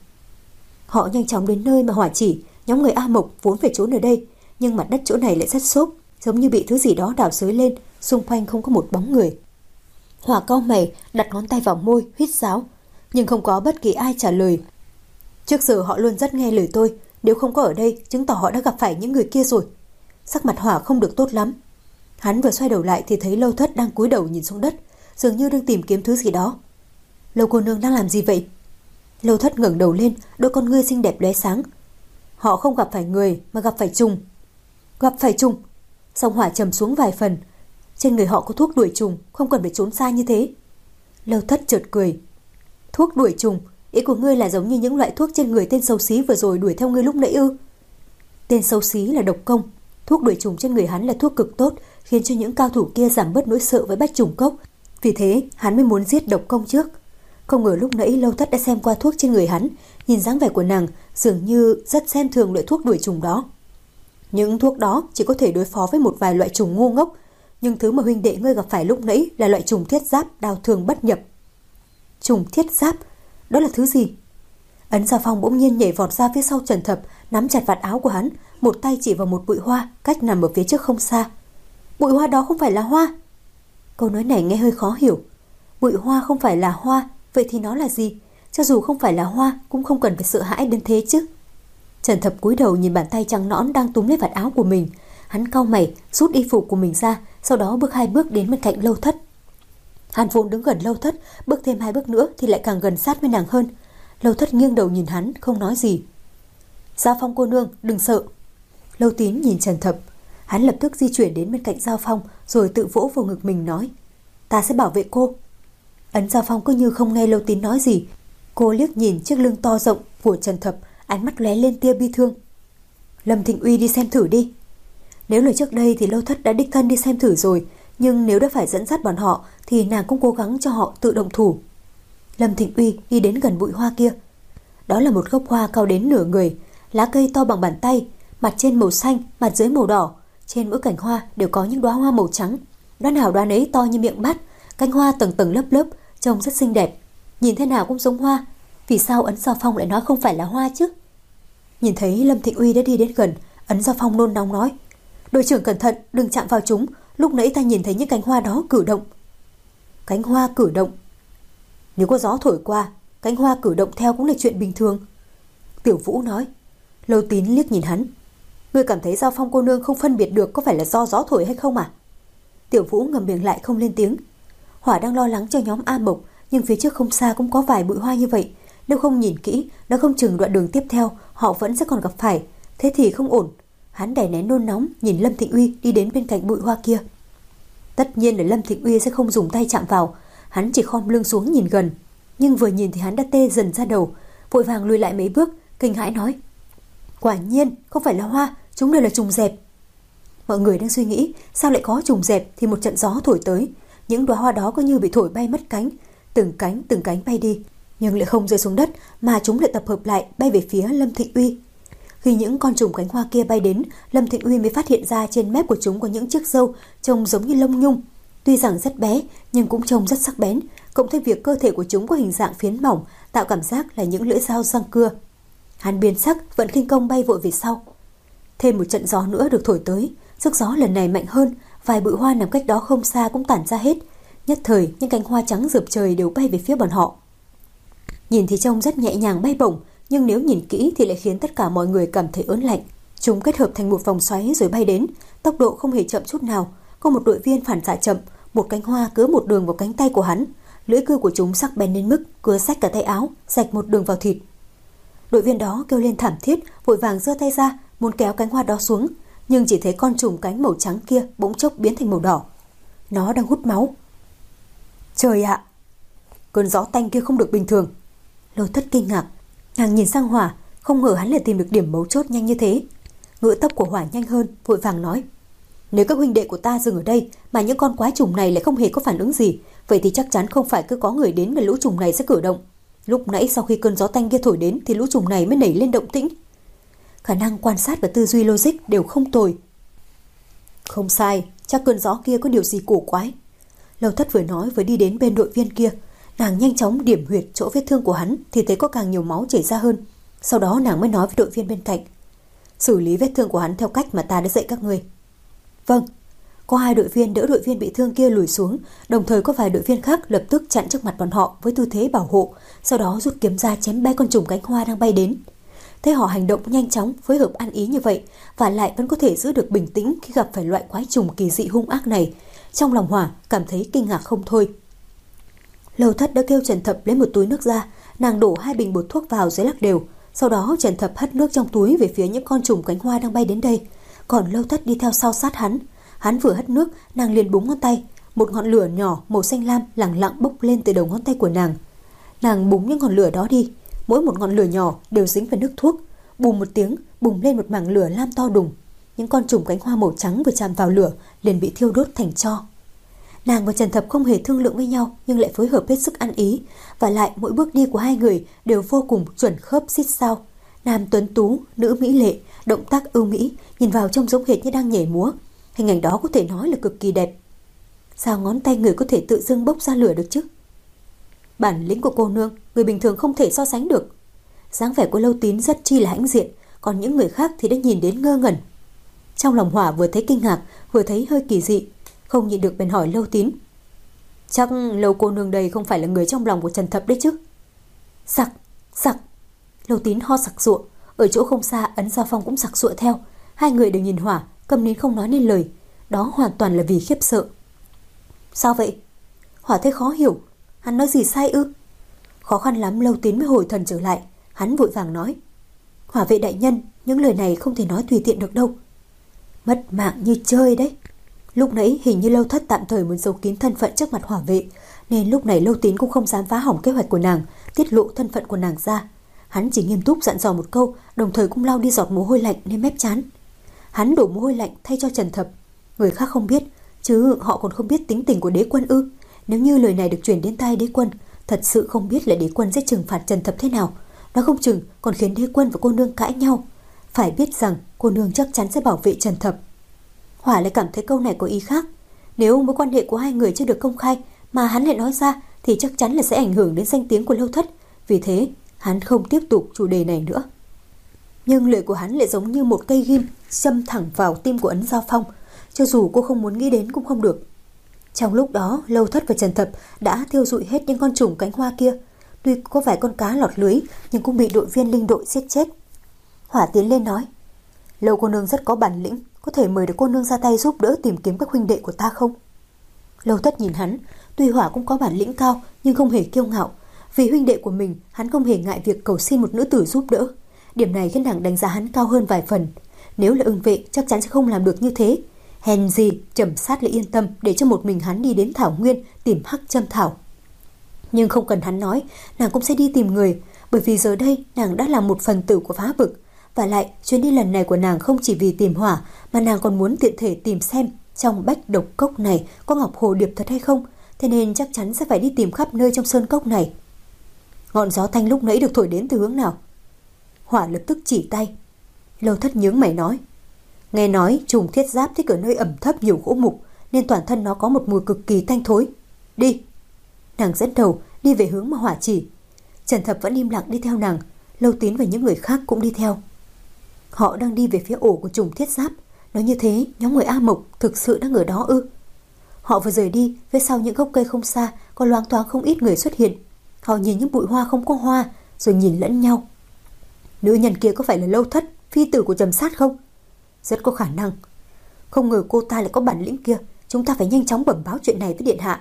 S1: Họ nhanh chóng đến nơi mà Hỏa chỉ. Nhóm người A Mộc vốn phải trốn ở đây, nhưng mặt đất chỗ này lại rất xốp, giống như bị thứ gì đó đào xới lên, xung quanh không có một bóng người. Hỏa cau mày, đặt ngón tay vào môi, huýt sáo, nhưng không có bất kỳ ai trả lời. Trước giờ họ luôn rất nghe lời tôi, nếu không có ở đây, chứng tỏ họ đã gặp phải những người kia rồi. Sắc mặt Hỏa không được tốt lắm. Hắn vừa xoay đầu lại thì thấy Lâu Thất đang cúi đầu nhìn xuống đất, dường như đang tìm kiếm thứ gì đó. Lâu cô nương đang làm gì vậy? Lâu Thất ngẩng đầu lên, đôi con ngươi xinh đẹp lóe sáng. Họ không gặp phải người mà gặp phải trùng. Gặp phải trùng? Song Hỏa trầm xuống vài phần. Trên người họ có thuốc đuổi trùng, không cần phải trốn xa như thế. Lâu Thất chợt cười. Thuốc đuổi trùng? Ý của ngươi là giống như những loại thuốc trên người tên xấu xí vừa rồi đuổi theo ngươi lúc nãy ư? Tên xấu xí là độc công, thuốc đuổi trùng trên người hắn là thuốc cực tốt, khiến cho những cao thủ kia giảm bớt nỗi sợ với bách trùng cốc. Vì thế hắn mới muốn giết độc công trước. Không ngờ lúc nãy Lâu Thất đã xem qua thuốc trên người hắn, nhìn dáng vẻ của nàng dường như rất xem thường loại thuốc đuổi trùng đó. Những thuốc đó chỉ có thể đối phó với một vài loại trùng ngu ngốc, nhưng thứ mà huynh đệ ngươi gặp phải lúc nãy là loại trùng thiết giáp đào thường bất nhập. Trùng thiết giáp? Đó là thứ gì? Ấn Gia Phong bỗng nhiên nhảy vọt ra phía sau Trần Thập, nắm chặt vạt áo của hắn, một tay chỉ vào một bụi hoa cách nằm ở phía trước không xa. Bụi hoa đó không phải là hoa? Câu nói này nghe hơi khó hiểu. Bụi hoa không phải là hoa, vậy thì nó là gì? Cho dù không phải là hoa cũng không cần phải sợ hãi đến thế chứ. Trần Thập cúi đầu nhìn bàn tay trắng nõn đang túm lấy vạt áo của mình. Hắn cau mày, rút y phục của mình ra, sau đó bước hai bước đến bên cạnh Lâu Thất. Hắn vốn đứng gần Lâu Thất, bước thêm hai bước nữa thì lại càng gần sát với nàng hơn. Lâu Thất nghiêng đầu nhìn hắn, không nói gì. Gia Phong cô nương, đừng sợ. Lâu Tín nhìn Trần Thập. Hắn lập tức di chuyển đến bên cạnh Gia Phong, rồi tự vỗ vào ngực mình nói. Ta sẽ bảo vệ cô. Ấn Gia Phong cứ như không nghe Lâu Tín nói gì. Cô liếc nhìn chiếc lưng to rộng của Trần Thập, ánh mắt lóe lên tia bi thương. Lâm Thịnh Uy đi xem thử đi. Nếu là trước đây thì Lâu Thất đã đích thân đi xem thử rồi, nhưng nếu đã phải dẫn dắt bọn họ thì nàng cũng cố gắng cho họ tự động thủ. Lâm Thịnh Uy đi đến gần bụi hoa kia. Đó là một gốc hoa cao đến nửa người, lá cây to bằng bàn tay, mặt trên màu xanh, mặt dưới màu đỏ. Trên mỗi cành hoa đều có những đóa hoa màu trắng, đóa nào đóa nấy to như miệng bát, cánh hoa tầng tầng lớp lớp, trông rất xinh đẹp. Nhìn thế nào cũng giống hoa, vì sao Ấn Giao Phong lại nói không phải là hoa chứ? Nhìn thấy Lâm Thịnh Uy đã đi đến gần, Ấn Giao Phong nôn nóng nói: "Đội trưởng cẩn thận, đừng chạm vào chúng, lúc nãy ta nhìn thấy những cánh hoa đó cử động." Cánh hoa cử động? Nếu có gió thổi qua, cánh hoa cử động theo cũng là chuyện bình thường. Tiểu Vũ nói. Lâu Tín liếc nhìn hắn: "Ngươi cảm thấy Giao Phong cô nương không phân biệt được có phải là do gió thổi hay không à?" Tiểu Vũ ngậm miệng lại không lên tiếng. Hỏa đang lo lắng cho nhóm A Mộc, nhưng phía trước không xa cũng có vài bụi hoa như vậy, nếu không nhìn kỹ, nó không chừng đoạn đường tiếp theo họ vẫn sẽ còn gặp phải, thế thì không ổn. Hắn đè nén nôn nóng nhìn Lâm Thịnh Uy đi đến bên cạnh bụi hoa kia. Tất nhiên là Lâm Thịnh Uy sẽ không dùng tay chạm vào, hắn chỉ khom lưng xuống nhìn gần, nhưng vừa nhìn thì hắn đã tê dần ra đầu, vội vàng lùi lại mấy bước, kinh hãi nói: "Quả nhiên không phải là hoa, chúng đều là trùng dẹp." Mọi người đang suy nghĩ sao lại có trùng dẹp thì một trận gió thổi tới, những đóa hoa đó có như bị thổi bay mất cánh, từng cánh từng cánh bay đi, nhưng lại không rơi xuống đất mà chúng lại tập hợp lại bay về phía Lâm Thịnh Uy. Khi những con trùng cánh hoa kia bay đến, Lâm Thịnh Uy mới phát hiện ra trên mép của chúng có những chiếc râu trông giống như lông nhung, tuy rằng rất bé nhưng cũng trông rất sắc bén, cộng thêm việc cơ thể của chúng có hình dạng phiến mỏng, tạo cảm giác là những lưỡi dao răng cưa. Hắn biến sắc, vận khinh công bay vội về sau. Thêm một trận gió nữa được thổi tới, sức gió lần này mạnh hơn, vài bụi hoa nằm cách đó không xa cũng tản ra hết. Nhất thời, những cánh hoa trắng rợp trời đều bay về phía bọn họ. Nhìn thì trông rất nhẹ nhàng bay bổng, nhưng nếu nhìn kỹ thì lại khiến tất cả mọi người cảm thấy ớn lạnh. Chúng kết hợp thành một vòng xoáy rồi bay đến, tốc độ không hề chậm chút nào. Có một đội viên phản xạ chậm, một cánh hoa cứa một đường vào cánh tay của hắn. Lưỡi cưa của chúng sắc bén đến mức cứa rách cả tay áo, rạch một đường vào thịt. Đội viên đó kêu lên thảm thiết, vội vàng giơ tay ra muốn kéo cánh hoa đó xuống, nhưng chỉ thấy con trùng cánh màu trắng kia bỗng chốc biến thành màu đỏ. Nó đang hút máu. Trời ạ! Cơn gió tanh kia không được bình thường. Lâu Thất kinh ngạc, nàng nhìn sang Hỏa, không ngờ hắn lại tìm được điểm mấu chốt nhanh như thế. Ngựa tốc của Hỏa nhanh hơn, vội vàng nói: "Nếu các huynh đệ của ta dừng ở đây mà những con quái trùng này lại không hề có phản ứng gì, vậy thì chắc chắn không phải cứ có người đến là lũ trùng này sẽ cử động. Lúc nãy sau khi cơn gió tanh kia thổi đến thì lũ trùng này mới nảy lên động tĩnh." Khả năng quan sát và tư duy logic đều không tồi. Không sai, chắc cơn gió kia có điều gì cổ quái. Lâu Thất vừa nói vừa đi đến bên đội viên kia, nàng nhanh chóng điểm huyệt chỗ vết thương của hắn thì thấy có càng nhiều máu chảy ra hơn. Sau đó nàng mới nói với đội viên bên cạnh: "Xử lý vết thương của hắn theo cách mà ta đã dạy các ngươi." Vâng. Có hai đội viên đỡ đội viên bị thương kia lùi xuống, đồng thời có vài đội viên khác lập tức chặn trước mặt bọn họ với tư thế bảo hộ, sau đó rút kiếm ra chém bay con trùng cánh hoa đang bay đến. Thấy họ hành động nhanh chóng, phối hợp ăn ý như vậy, và lại vẫn có thể giữ được bình tĩnh khi gặp phải loại quái trùng kỳ dị hung ác này, trong lòng Hỏa cảm thấy kinh ngạc không thôi. Lâu Thất đã kêu Trần Thập lấy một túi nước ra, nàng đổ hai bình bột thuốc vào rồi lắc đều, sau đó Trần Thập hất nước trong túi về phía những con trùng cánh hoa đang bay đến đây, còn Lâu Thất đi theo sau sát hắn. Hắn vừa hất nước, nàng liền búng ngón tay, một ngọn lửa nhỏ màu xanh lam lẳng lặng bốc lên từ đầu ngón tay của nàng. Nàng búng những ngọn lửa đó đi, mỗi một ngọn lửa nhỏ đều dính vào nước thuốc, bùm một tiếng, bùng lên một mảng lửa lam to đùng. Những con trùng cánh hoa màu trắng vừa chạm vào lửa liền bị thiêu đốt thành tro. Nàng và Trần Thập không hề thương lượng với nhau, nhưng lại phối hợp hết sức ăn ý, và lại mỗi bước đi của hai người đều vô cùng chuẩn khớp xít sao. Nam tuấn tú, nữ mỹ lệ, động tác ưu mỹ, nhìn vào trông giống hệt như đang nhảy múa. Hình ảnh đó có thể nói là cực kỳ đẹp. Sao ngón tay người có thể tự dưng bốc ra lửa được chứ? Bản lĩnh của cô nương, người bình thường không thể so sánh được. Dáng vẻ của Lâu Tín rất chi là hãnh diện, còn những người khác thì đã nhìn đến ngơ ngẩn. Trong lòng Hỏa vừa thấy kinh ngạc, vừa thấy hơi kỳ dị, không nhịn được bèn hỏi Lâu Tín: "Chắc Lâu cô nương đây không phải là người trong lòng của Trần Thập đấy chứ?" Sặc, sặc. Lâu Tín ho sặc sụa, ở chỗ không xa Ấn Giao Phong cũng sặc sụa theo. Hai người đều nhìn Hỏa, câm nín không nói nên lời, đó hoàn toàn là vì khiếp sợ. Sao vậy? Hỏa thấy khó hiểu, hắn nói gì sai ư? Khó khăn lắm Lâu Tín mới hồi thần trở lại, hắn vội vàng nói: "Hỏa vệ đại nhân, những lời này không thể nói tùy tiện được đâu." Mất mạng như chơi đấy. Lúc nãy hình như Lâu Thất tạm thời muốn giấu kín thân phận trước mặt Hỏa vệ, nên lúc này Lâu Tín cũng không dám phá hỏng kế hoạch của nàng, tiết lộ thân phận của nàng ra. Hắn chỉ nghiêm túc dặn dò một câu, đồng thời cũng lau đi giọt mồ hôi lạnh lên mép trán. Hắn đổ mồ hôi lạnh thay cho Trần Thập. Người khác không biết, chứ họ còn không biết tính tình của đế quân ư? Nếu như lời này được truyền đến tai đế quân, thật sự không biết là đế quân sẽ trừng phạt Trần Thập thế nào. Nó không chừng còn khiến đế quân và cô nương cãi nhau. Phải biết rằng cô nương chắc chắn sẽ bảo vệ Trần Thập. Hỏa lại cảm thấy câu này có ý khác. Nếu mối quan hệ của hai người chưa được công khai mà hắn lại nói ra thì chắc chắn là sẽ ảnh hưởng đến danh tiếng của Lâu Thất. Vì thế hắn không tiếp tục chủ đề này nữa. Nhưng lời của hắn lại giống như một cây ghim xâm thẳng vào tim của Ấn Giao Phong. Cho dù cô không muốn nghĩ đến cũng không được. Trong lúc đó, Lâu Thất và Trần Thập đã thiêu rụi hết những con trùng cánh hoa kia. Tuy có vài con cá lọt lưới, nhưng cũng bị đội viên linh đội giết chết. Hỏa tiến lên nói: Lâu cô nương rất có bản lĩnh, có thể mời được cô nương ra tay giúp đỡ tìm kiếm các huynh đệ của ta không? Lâu Thất nhìn hắn, tuy Hỏa cũng có bản lĩnh cao nhưng không hề kiêu ngạo. Vì huynh đệ của mình, hắn không hề ngại việc cầu xin một nữ tử giúp đỡ. Điểm này khiến nàng đánh giá hắn cao hơn vài phần. Nếu là ưng vệ chắc chắn sẽ không làm được như thế. Hèn gì Trầm Sát lại yên tâm để cho một mình hắn đi đến thảo nguyên tìm hắc châm thảo. Nhưng không cần hắn nói, nàng cũng sẽ đi tìm người, bởi vì giờ đây nàng đã là một phần tử của phá vực. Và lại chuyến đi lần này của nàng không chỉ vì tìm Hỏa, mà nàng còn muốn tiện thể tìm xem trong bách độc cốc này có ngọc hồ điệp thật hay không. Thế nên chắc chắn sẽ phải đi tìm khắp nơi trong sơn cốc này. Ngọn gió thanh lúc nãy được thổi đến từ hướng nào? Hỏa lập tức chỉ tay. Lâu Thất nhướng mày nói: Nghe nói trùng thiết giáp thích ở nơi ẩm thấp nhiều gỗ mục, nên toàn thân nó có một mùi cực kỳ tanh thối. Đi. Nàng dẫn đầu đi về hướng mà Hỏa chỉ. Trần Thập vẫn im lặng đi theo nàng. Lâu Tín và những người khác cũng đi theo. Họ đang đi về phía ổ của trùng thiết giáp. Nói như thế, nhóm người A Mộc thực sự đang ở đó ư? Họ vừa rời đi, phía sau những gốc cây không xa có loáng thoáng không ít người xuất hiện. Họ nhìn những bụi hoa không có hoa, rồi nhìn lẫn nhau. Nữ nhân kia có phải là Lâu Thất, phi tử của Trầm Sát không? Rất có khả năng. Không ngờ cô ta lại có bản lĩnh kia. Chúng ta phải nhanh chóng bẩm báo chuyện này với điện hạ.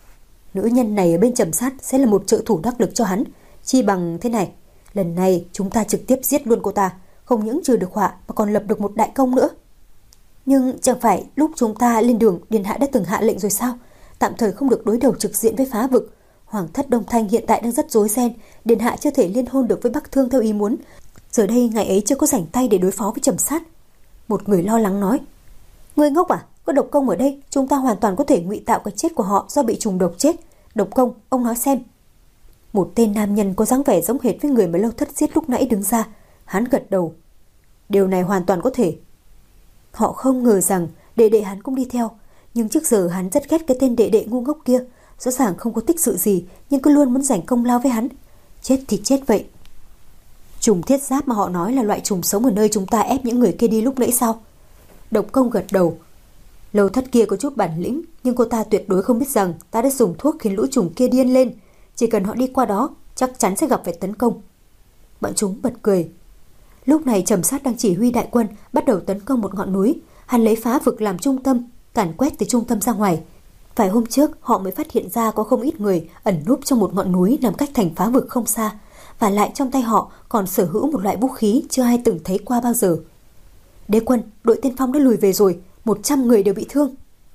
S1: Nữ nhân này ở bên Trầm Sát sẽ là một trợ thủ đắc lực cho hắn. Chi bằng thế này, lần này chúng ta trực tiếp giết luôn cô ta. Không những trừ được họa mà còn lập được một đại công nữa. Nhưng chẳng phải lúc chúng ta lên đường, điện hạ đã từng hạ lệnh rồi sao? Tạm thời không được đối đầu trực diện với phá vực. Hoàng thất Đông Thanh hiện tại đang rất rối ren. Điện hạ chưa thể liên hôn được với Bắc Thương theo ý muốn. Giờ đây ngài ấy chưa có rảnh tay để đối phó với Trầm Sát. Một người lo lắng nói: Ngươi ngốc à? Có độc công ở đây, chúng ta hoàn toàn có thể ngụy tạo cái chết của họ do bị trùng độc chết. Độc công, ông nói xem. Một tên nam nhân có dáng vẻ giống hệt với người mà Lâu Thất giết lúc nãy đứng ra. Hắn gật đầu. Điều này hoàn toàn có thể. Họ không ngờ rằng đệ đệ hắn cũng đi theo. Nhưng trước giờ hắn rất ghét cái tên đệ đệ ngu ngốc kia. Rõ ràng không có tích sự gì, nhưng cứ luôn muốn giành công lao với hắn. Chết thì chết vậy. Trùng thiết giáp mà họ nói là loại trùng sống ở nơi chúng ta ép những người kia đi lúc nãy sao? Độc công gật đầu. Lâu Thất kia có chút bản lĩnh, nhưng cô ta tuyệt đối không biết rằng ta đã dùng thuốc khiến lũ trùng kia điên lên. Chỉ cần họ đi qua đó, chắc chắn sẽ gặp phải tấn công. Bọn chúng bật cười. Lúc này Trầm Sát đang chỉ huy đại quân bắt đầu tấn công một ngọn núi. Hắn lấy phá vực làm trung tâm, càn quét từ trung tâm ra ngoài. Vài hôm trước họ mới phát hiện ra có không ít người ẩn núp trong một ngọn núi nằm cách thành phá vực không xa. Và lại trong tay họ còn sở hữu một loại vũ khí chưa ai từng thấy qua bao giờ. Đế quân, đội tiên phong đã lùi về rồi, một trăm người đều bị thương.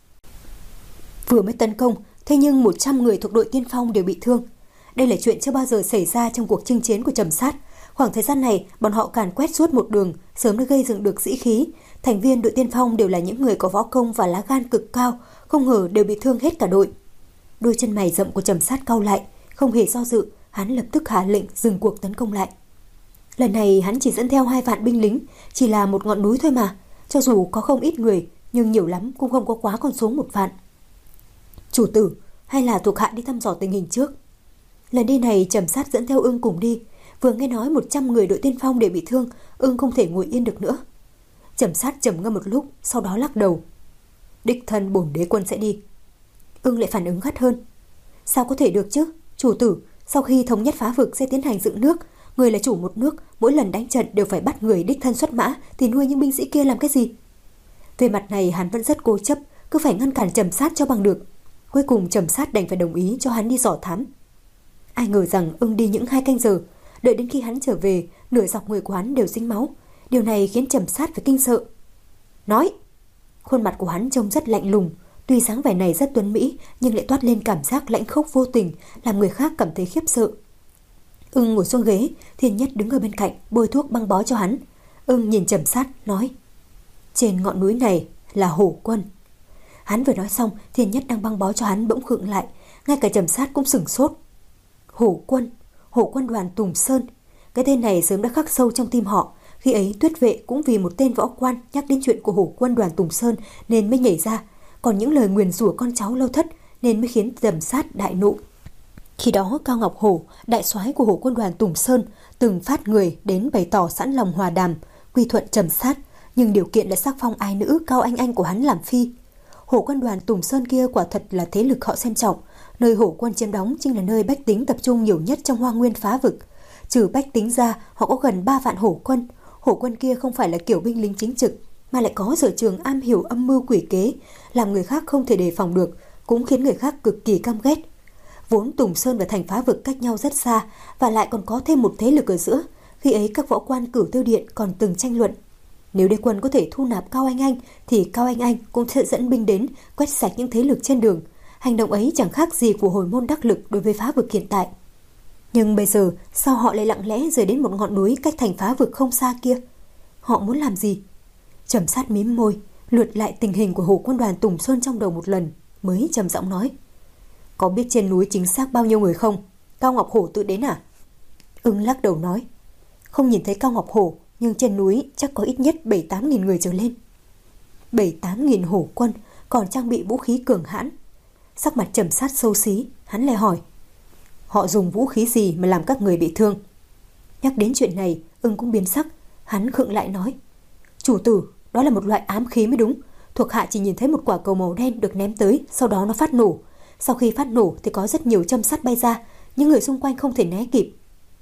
S1: Vừa mới tấn công, thế nhưng một trăm người thuộc đội tiên phong đều bị thương. Đây là chuyện chưa bao giờ xảy ra trong cuộc chinh chiến của Trầm Sát. Khoảng thời gian này, bọn họ càn quét suốt một đường, sớm đã gây dựng được dĩ khí. Thành viên đội tiên phong đều là những người có võ công và lá gan cực cao, không ngờ đều bị thương hết cả đội. Đôi chân mày rậm của Trầm Sát cau lại, không hề do dự, hắn lập tức hạ lệnh dừng cuộc tấn công lại. Lần này hắn chỉ dẫn theo hai vạn binh lính, chỉ là một ngọn núi thôi mà. Cho dù có không ít người, nhưng nhiều lắm cũng không có quá con số một vạn. Chủ tử, hay là thuộc hạ đi thăm dò tình hình trước? Lần đi này Trầm Sát dẫn theo Ưng cùng đi. Vừa nghe nói một trăm người đội tiên phong đều bị thương, Ưng không thể ngồi yên được nữa. Trầm Sát trầm ngâm một lúc, sau đó lắc đầu. Đích thân bổn đế quân sẽ đi. Ưng lại phản ứng gắt hơn. Sao có thể được chứ? Chủ tử, sau khi thống nhất phá vực sẽ tiến hành dựng nước. Người là chủ một nước, mỗi lần đánh trận đều phải bắt người đích thân xuất mã, thì nuôi những binh sĩ kia làm cái gì? Về mặt này hắn vẫn rất cố chấp, cứ phải ngăn cản Trầm Sát cho bằng được. Cuối cùng Trầm Sát đành phải đồng ý cho hắn đi dò thám. Ai ngờ rằng Ưng đi những hai canh giờ, đợi đến khi hắn trở về, nửa dọc người của hắn đều dính máu. Điều này khiến Trầm Sát phải kinh sợ. Nói! Khuôn mặt của hắn trông rất lạnh lùng. Tuy dáng vẻ này rất tuấn mỹ, nhưng lại toát lên cảm giác lãnh khốc vô tình, làm người khác cảm thấy khiếp sợ. Ưng ngồi xuống ghế, Thiên Nhất đứng ở bên cạnh bôi thuốc băng bó cho hắn. Ưng nhìn Trầm Sát nói: trên ngọn núi này là Hổ Quân. Hắn vừa nói xong, Thiên Nhất đang băng bó cho hắn bỗng khựng lại, ngay cả Trầm Sát cũng sửng sốt. Hổ Quân, Hổ Quân đoàn Tùng Sơn, cái tên này sớm đã khắc sâu trong tim họ. Khi ấy Tuyết Vệ cũng vì một tên võ quan nhắc đến chuyện của Hổ Quân đoàn Tùng Sơn nên mới nhảy ra, còn những lời nguyền rủa con cháu Lâu Thất nên mới khiến Trầm Sát đại nộ. Khi đó Cao Ngọc Hổ, đại soái của Hổ Quân đoàn Tùng Sơn, từng phát người đến bày tỏ sẵn lòng hòa đàm, quy thuận Trầm Sát, nhưng điều kiện là sắc phong ái nữ Cao Anh Anh của hắn làm phi. Hổ Quân đoàn Tùng Sơn kia quả thật là thế lực họ xem trọng, nơi Hổ Quân chiếm đóng chính là nơi bách tính tập trung nhiều nhất trong Hoa Nguyên phá vực. Trừ bách tính ra, họ có gần ba vạn hổ quân. Hổ quân kia không phải là kiểu binh lính chính trực, mà lại có sở trường am hiểu âm mưu quỷ kế, làm người khác không thể đề phòng được, cũng khiến người khác cực kỳ căm ghét. Vốn Tùng Sơn và thành phá vực cách nhau rất xa, và lại còn có thêm một thế lực ở giữa. Khi ấy các võ quan Cửu Tiêu Điện còn từng tranh luận, nếu đế quân có thể thu nạp Cao Anh Anh thì Cao Anh Anh cũng sẽ dẫn binh đến quét sạch những thế lực trên đường. Hành động ấy chẳng khác gì của hồi môn đắc lực đối với phá vực hiện tại. Nhưng bây giờ sao họ lại lặng lẽ rời đến một ngọn núi cách thành phá vực không xa kia? Họ muốn làm gì? Trầm Sát mím môi, lượt lại tình hình của Hổ Quân đoàn Tùng Sơn trong đầu một lần, mới trầm giọng nói: có biết trên núi chính xác bao nhiêu người không? Cao Ngọc Hổ tự đến à? Ưng lắc đầu nói: không nhìn thấy Cao Ngọc Hổ, nhưng trên núi chắc có ít nhất bảy tám nghìn người trở lên. Bảy tám nghìn hổ quân, còn trang bị vũ khí cường hãn. Sắc mặt Trầm Sát xấu xí, hắn lại hỏi: họ dùng vũ khí gì mà làm các người bị thương? Nhắc đến chuyện này, Ưng cũng biến sắc. Hắn khựng lại nói: chủ tử, đó là một loại ám khí mới đúng. Thuộc hạ chỉ nhìn thấy một quả cầu màu đen được ném tới, sau đó nó phát nổ. Sau khi phát nổ thì có rất nhiều châm sắt bay ra, những người xung quanh không thể né kịp.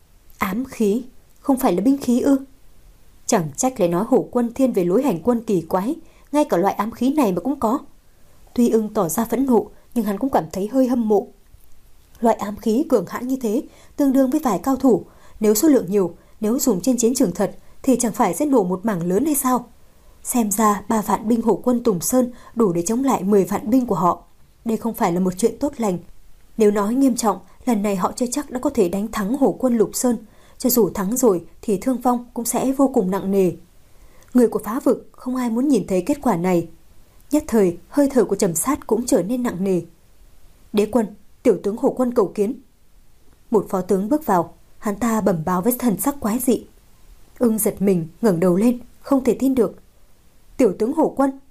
S1: Ám khí? Không phải là binh khí ư? Chẳng trách lại nói Hổ Quân thiên về lối hành quân kỳ quái, ngay cả loại ám khí này mà cũng có. Tuy Ưng tỏ ra phẫn nộ, nhưng hắn cũng cảm thấy hơi hâm mộ. Loại ám khí cường hãn như thế tương đương với vài cao thủ, nếu số lượng nhiều, nếu dùng trên chiến trường thật thì chẳng phải sẽ nổ một mảng lớn hay sao? Xem ra ba vạn binh Hổ Quân Tùng Sơn đủ để chống lại mười vạn binh của họ. Đây không phải là một chuyện tốt lành. Nếu nói nghiêm trọng, lần này họ chưa chắc đã có thể đánh thắng Hổ Quân Lục Sơn. Cho dù thắng rồi thì thương vong cũng sẽ vô cùng nặng nề. Người của phá vực không ai muốn nhìn thấy kết quả này. Nhất thời hơi thở của Trầm Sát cũng trở nên nặng nề. Đế quân, tiểu tướng Hổ Quân cầu kiến. Một phó tướng bước vào, hắn ta bẩm báo với thần sắc quái dị. Ưng giật mình ngẩng đầu lên, không thể tin được. Tiểu tướng Hổ Quân?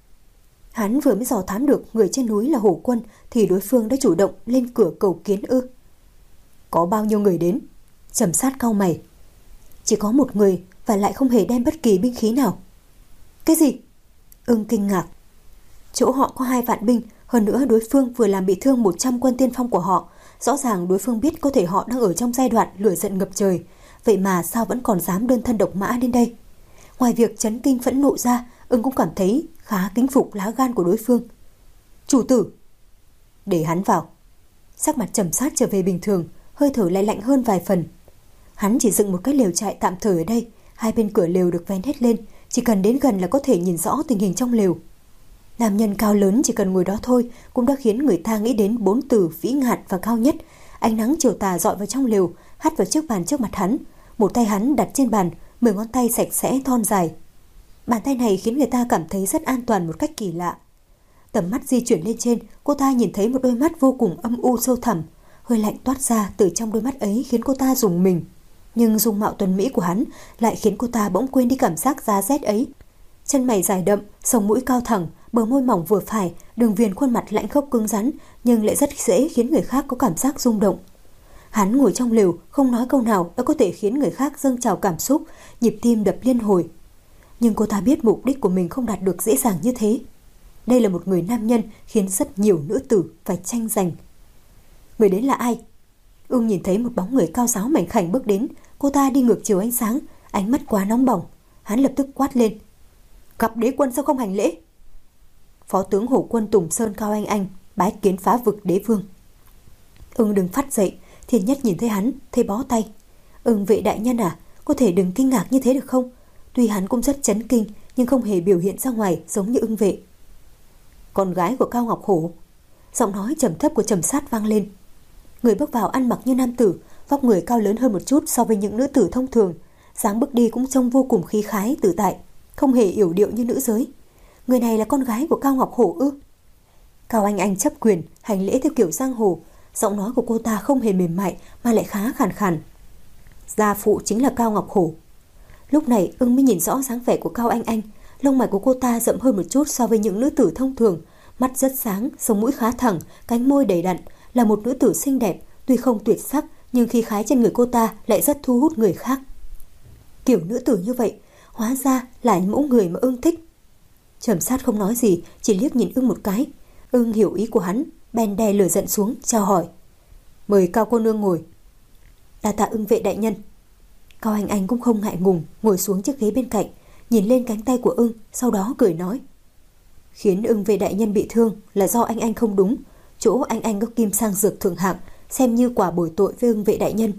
S1: Hắn vừa mới dò thám được người trên núi là Hổ Quân thì đối phương đã chủ động lên cửa cầu kiến ư? Có bao nhiêu người đến? Trầm Sát cau mày. Chỉ có một người, và lại không hề đem bất kỳ binh khí nào. Cái gì? Ưng kinh ngạc. Chỗ họ có hai vạn binh, hơn nữa đối phương vừa làm bị thương một trăm quân tiên phong của họ. Rõ ràng đối phương biết có thể họ đang ở trong giai đoạn lửa giận ngập trời, vậy mà sao vẫn còn dám đơn thân độc mã đến đây? Ngoài việc chấn kinh phẫn nộ ra, Ưng cũng cảm thấy khá kính phục lá gan của đối phương. Chủ tử! Để hắn vào. Sắc mặt Trầm Sát trở về bình thường, hơi thở lại lạnh hơn vài phần. Hắn chỉ dựng một cái lều trại tạm thời ở đây, hai bên cửa lều được vén hết lên, chỉ cần đến gần là có thể nhìn rõ tình hình trong lều. Nam nhân cao lớn chỉ cần ngồi đó thôi cũng đã khiến người ta nghĩ đến bốn từ vĩ ngạn và cao nhất. Ánh nắng chiều tà dọi vào trong lều, hắt vào chiếc bàn trước mặt hắn. Một tay hắn đặt trên bàn, mười ngón tay sạch sẽ thon dài. Bàn tay này khiến người ta cảm thấy rất an toàn một cách kỳ lạ. Tầm mắt di chuyển lên trên, cô ta nhìn thấy một đôi mắt vô cùng âm u sâu thẳm. Hơi lạnh toát ra từ trong đôi mắt ấy khiến cô ta rùng mình. Nhưng dung mạo tuấn mỹ của hắn lại khiến cô ta bỗng quên đi cảm giác giá rét ấy. Chân mày dài đậm, sống mũi cao thẳng, bờ môi mỏng vừa phải, đường viền khuôn mặt lạnh khốc cứng rắn, nhưng lại rất dễ khiến người khác có cảm giác rung động. Hắn ngồi trong lều, không nói câu nào đã có thể khiến người khác dâng trào cảm xúc, nhịp tim đập liên hồi. Nhưng cô ta biết mục đích của mình không đạt được dễ dàng như thế. Đây là một người nam nhân khiến rất nhiều nữ tử phải tranh giành. Người đến là ai? Ưng nhìn thấy một bóng người cao ráo mảnh khảnh bước đến. Cô ta đi ngược chiều ánh sáng, ánh mắt quá nóng bỏng. Hắn lập tức quát lên. Gặp đế quân sao không hành lễ? Phó tướng Hổ Quân Tùng Sơn Cao Anh Anh bái kiến phá vực đế vương. Ưng đừng phát dậy. Thiên Nhất nhìn thấy hắn, thấy bó tay. Ưng vệ đại nhân à, có thể đừng kinh ngạc như thế được không? Tuy hắn cũng rất chấn kinh, nhưng không hề biểu hiện ra ngoài giống như Ưng vệ. Con gái của Cao Ngọc Hổ. Giọng nói trầm thấp của Trầm Sát vang lên. Người bước vào ăn mặc như nam tử, vóc người cao lớn hơn một chút so với những nữ tử thông thường, dáng bước đi cũng trông vô cùng khí khái tự tại, không hề yểu điệu như nữ giới. Người này là con gái của Cao Ngọc Hổ ư? Cao Anh Anh chấp quyền, hành lễ theo kiểu giang hồ, giọng nói của cô ta không hề mềm mại mà lại khá khàn khàn. Gia phụ chính là Cao Ngọc Hổ. Lúc này Ưng mới nhìn rõ dáng vẻ của Cao Anh Anh, lông mày của cô ta rậm hơn một chút so với những nữ tử thông thường, mắt rất sáng, sống mũi khá thẳng, cánh môi đầy đặn, là một nữ tử xinh đẹp, tuy không tuyệt sắc nhưng khí khái trên người cô ta lại rất thu hút người khác. Kiểu nữ tử như vậy, hóa ra là mẫu người mà Ưng thích. Trầm Sát không nói gì, chỉ liếc nhìn Ưng một cái. Ưng hiểu ý của hắn, bèn đè lửa giận xuống, chào hỏi. Mời Cao cô nương ngồi. Đa tạ Ưng vệ đại nhân. Cao Anh Anh cũng không ngại ngùng, ngồi xuống chiếc ghế bên cạnh, nhìn lên cánh tay của Ưng, sau đó cười nói. Khiến Ưng vệ đại nhân bị thương là do anh anh không đúng, chỗ anh anh có kim sang dược thượng hạng, xem như quả bồi tội với Ưng vệ đại nhân.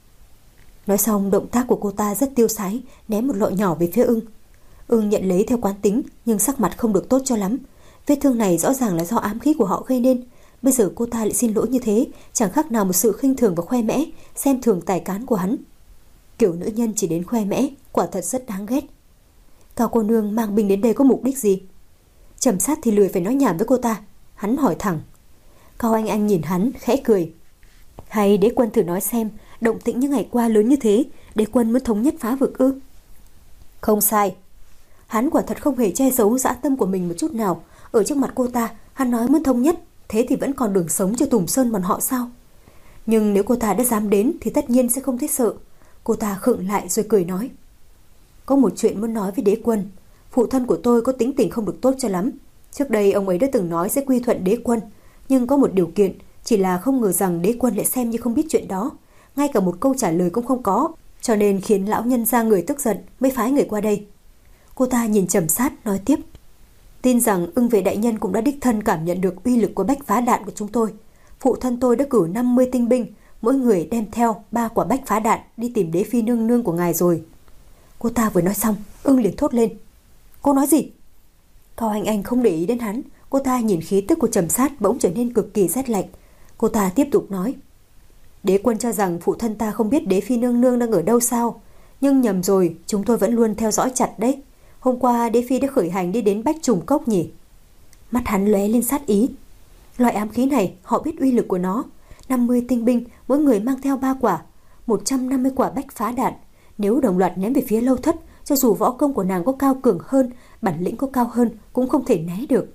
S1: Nói xong, động tác của cô ta rất tiêu sái, ném một lọ nhỏ về phía Ưng. Ưng nhận lấy theo quán tính, nhưng sắc mặt không được tốt cho lắm. Vết thương này rõ ràng là do ám khí của họ gây nên. Bây giờ cô ta lại xin lỗi như thế, chẳng khác nào một sự khinh thường và khoe mẽ, xem thường tài cán của hắn. Kiểu nữ nhân chỉ đến khoe mẽ, quả thật rất đáng ghét. Cao cô nương mang binh đến đây có mục đích gì? Trầm Sát thì lười phải nói nhảm với cô ta, hắn hỏi thẳng. Cao Anh Anh nhìn hắn, khẽ cười. Hay đế quân thử nói xem, động tĩnh những ngày qua lớn như thế, đế quân muốn thống nhất phá vực ư? Không sai. Hắn quả thật không hề che giấu dã tâm của mình một chút nào. Ở trước mặt cô ta, hắn nói muốn thống nhất, thế thì vẫn còn đường sống cho Tùng Sơn bọn họ sao? Nhưng nếu cô ta đã dám đến thì tất nhiên sẽ không thấy sợ. Cô ta khựng lại rồi cười nói. Có một chuyện muốn nói với đế quân. Phụ thân của tôi có tính tình không được tốt cho lắm. Trước đây ông ấy đã từng nói sẽ quy thuận đế quân, nhưng có một điều kiện, chỉ là không ngờ rằng đế quân lại xem như không biết chuyện đó, ngay cả một câu trả lời cũng không có, cho nên khiến lão nhân gia người tức giận mới phái người qua đây. Cô ta nhìn Trầm Sát nói tiếp. Tin rằng Ưng vệ đại nhân cũng đã đích thân cảm nhận được uy lực của bách phá đạn của chúng tôi. Phụ thân tôi đã cử năm mươi tinh binh, mỗi người đem theo ba quả bách phá đạn đi tìm đế phi nương nương của ngài rồi. Cô ta vừa nói xong, Ưng liền thốt lên. Cô nói gì? Cao Anh Anh không để ý đến hắn. Cô ta nhìn khí tức của Trầm Sát bỗng trở nên cực kỳ rét lạnh. Cô ta tiếp tục nói. Đế quân cho rằng phụ thân ta không biết đế phi nương nương đang ở đâu sao? Nhưng nhầm rồi, chúng tôi vẫn luôn theo dõi chặt đấy. Hôm qua đế phi đã khởi hành đi đến Bách Trùng Cốc nhỉ? Mắt hắn lóe lên sát ý. Loại ám khí này họ biết uy lực của nó. năm mươi tinh binh, mỗi người mang theo ba quả, một trăm năm mươi quả bách phá đạn. Nếu đồng loạt ném về phía Lâu Thất, cho dù võ công của nàng có cao cường hơn, bản lĩnh có cao hơn, cũng không thể né được.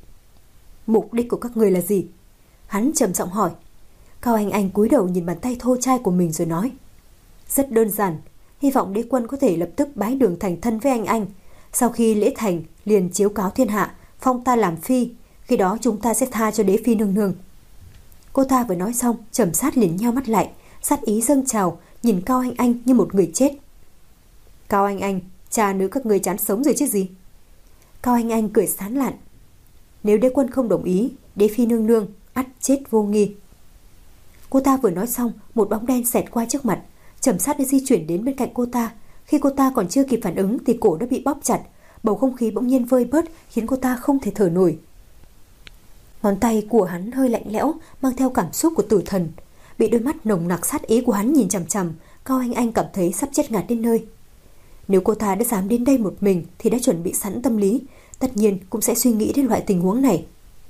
S1: Mục đích của các người là gì? Hắn trầm giọng hỏi. Cao Anh Anh cúi đầu nhìn bàn tay thô chai của mình rồi nói. Rất đơn giản, hy vọng đế quân có thể lập tức bái đường thành thân với anh anh. Sau khi lễ thành, liền chiếu cáo thiên hạ, phong ta làm phi, khi đó chúng ta sẽ tha cho đế phi nương nương. Cô ta vừa nói xong, Trầm Sát liền nheo mắt lại, sát ý dâng trào, nhìn Cao Anh Anh như một người chết. Cao Anh Anh, cha nữ các người chán sống rồi chứ gì? Cao Anh Anh cười sán lạn. Nếu đế quân không đồng ý, đế phi nương nương ắt chết vô nghi. Cô ta vừa nói xong, một bóng đen xẹt qua trước mặt. Trầm Sát đã di chuyển đến bên cạnh cô ta. Khi cô ta còn chưa kịp phản ứng thì cổ đã bị bóp chặt. Bầu không khí bỗng nhiên vơi bớt, khiến cô ta không thể thở nổi. Ngón tay của hắn hơi lạnh lẽo, mang theo cảm xúc của tử thần. Bị đôi mắt nồng nặc sát ý của hắn nhìn chằm chằm, Cao Anh Anh cảm thấy sắp chết ngạt đến nơi. Nếu cô ta đã dám đến đây một mình thì đã chuẩn bị sẵn tâm lý, tất nhiên cũng sẽ suy nghĩ đến loại tình huống này.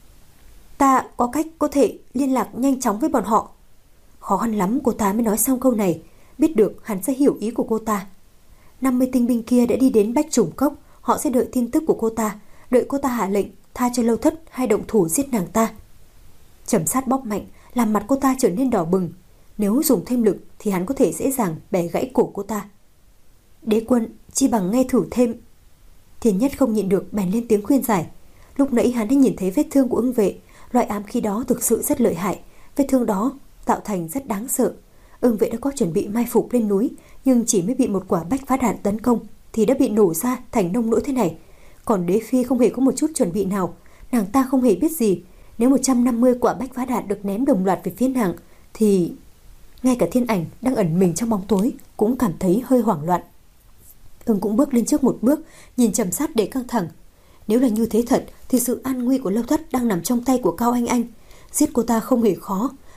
S1: Ta có cách có thể liên lạc nhanh chóng với bọn họ. Khó khăn lắm cô ta mới nói xong câu này, biết được hắn sẽ hiểu ý của cô ta. năm mươi tinh binh kia đã đi đến Bách Trùng Cốc, họ sẽ đợi tin tức của cô ta, đợi cô ta hạ lệnh tha cho Lâu Thất hay động thủ giết nàng ta. Trầm Sát bóp mạnh, làm mặt cô ta trở nên đỏ bừng. Nếu dùng thêm lực thì hắn có thể dễ dàng bẻ gãy cổ cô ta. Đế quân, chi bằng nghe thử thêm. Thiên Nhất không nhịn được bèn lên tiếng khuyên giải. Lúc nãy hắn đã nhìn thấy vết thương của Ưng vệ, loại ám khí đó thực sự rất lợi hại, vết thương đó tạo thành rất đáng sợ. Ưng vệ đã có chuẩn bị mai phục lên núi, nhưng chỉ mới bị một quả bách phá đạn tấn công thì đã bị nổ ra thành nông nỗi thế này. Còn đế phi không hề có một chút chuẩn bị nào, nàng ta không hề biết gì. Nếu một trăm năm mươi quả bách phá đạn được ném đồng loạt về phía nàng thì ngay cả Thiên Ảnh đang ẩn mình trong bóng tối cũng cảm thấy hơi hoảng loạn. Ưng cũng bước lên trước một bước, nhìn Trầm Sát để căng thẳng. Nếu là như thế thật thì sự an nguy của Lâu Thất đang nằm trong tay của Cao Anh Anh. Giết cô ta không hề khó,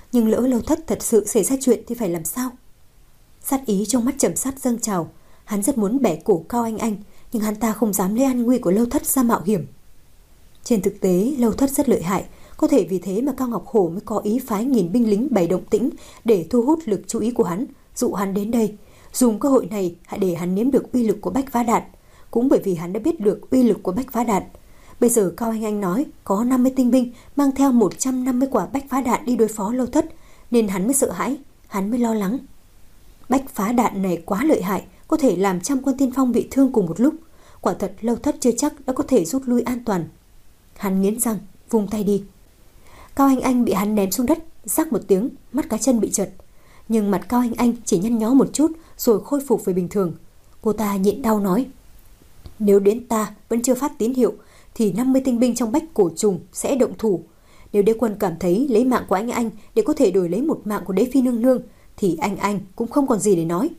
S1: Nhưng lỡ Lâu Thất thật sự xảy ra chuyện thì phải làm sao? Sát ý trong mắt Trầm Sát dâng trào. Hắn rất muốn bẻ cổ Cao Anh Anh, nhưng hắn ta không dám lấy an nguy của Lâu Thất ra mạo hiểm. Trên thực tế, Lâu Thất rất lợi hại, có thể vì thế mà Cao Ngọc Hổ mới có ý phái nghìn binh lính bày động tĩnh để thu hút lực chú ý của hắn, dụ hắn đến đây, dùng cơ hội này để hắn nếm được uy lực của Bách Phá Đạn. Cũng bởi vì hắn đã biết được uy lực của Bách Phá Đạn, bây giờ Cao Anh Anh nói có năm mươi tinh binh mang theo một trăm năm mươi quả Bách Phá Đạn đi đối phó Lâu Thất, nên hắn mới sợ hãi, hắn mới lo lắng. Bách Phá Đạn này quá lợi hại, có thể làm trăm quân tiên phong bị thương cùng một lúc. Quả thật Lâu Thất chưa chắc đã có thể rút lui an toàn. Hắn nghiến răng, vung tay đi. Cao Anh Anh bị hắn ném xuống đất, rắc một tiếng, mắt cá chân bị trật. Nhưng mặt Cao Anh Anh chỉ nhăn nhó một chút rồi khôi phục về bình thường. Cô ta nhịn đau nói: nếu đến ta vẫn chưa phát tín hiệu thì năm mươi tinh binh trong Bách Cổ Trùng sẽ động thủ. Nếu đế quân cảm thấy lấy mạng của anh anh để có thể đổi lấy một mạng của đế phi nương nương thì anh anh cũng không còn gì để nói.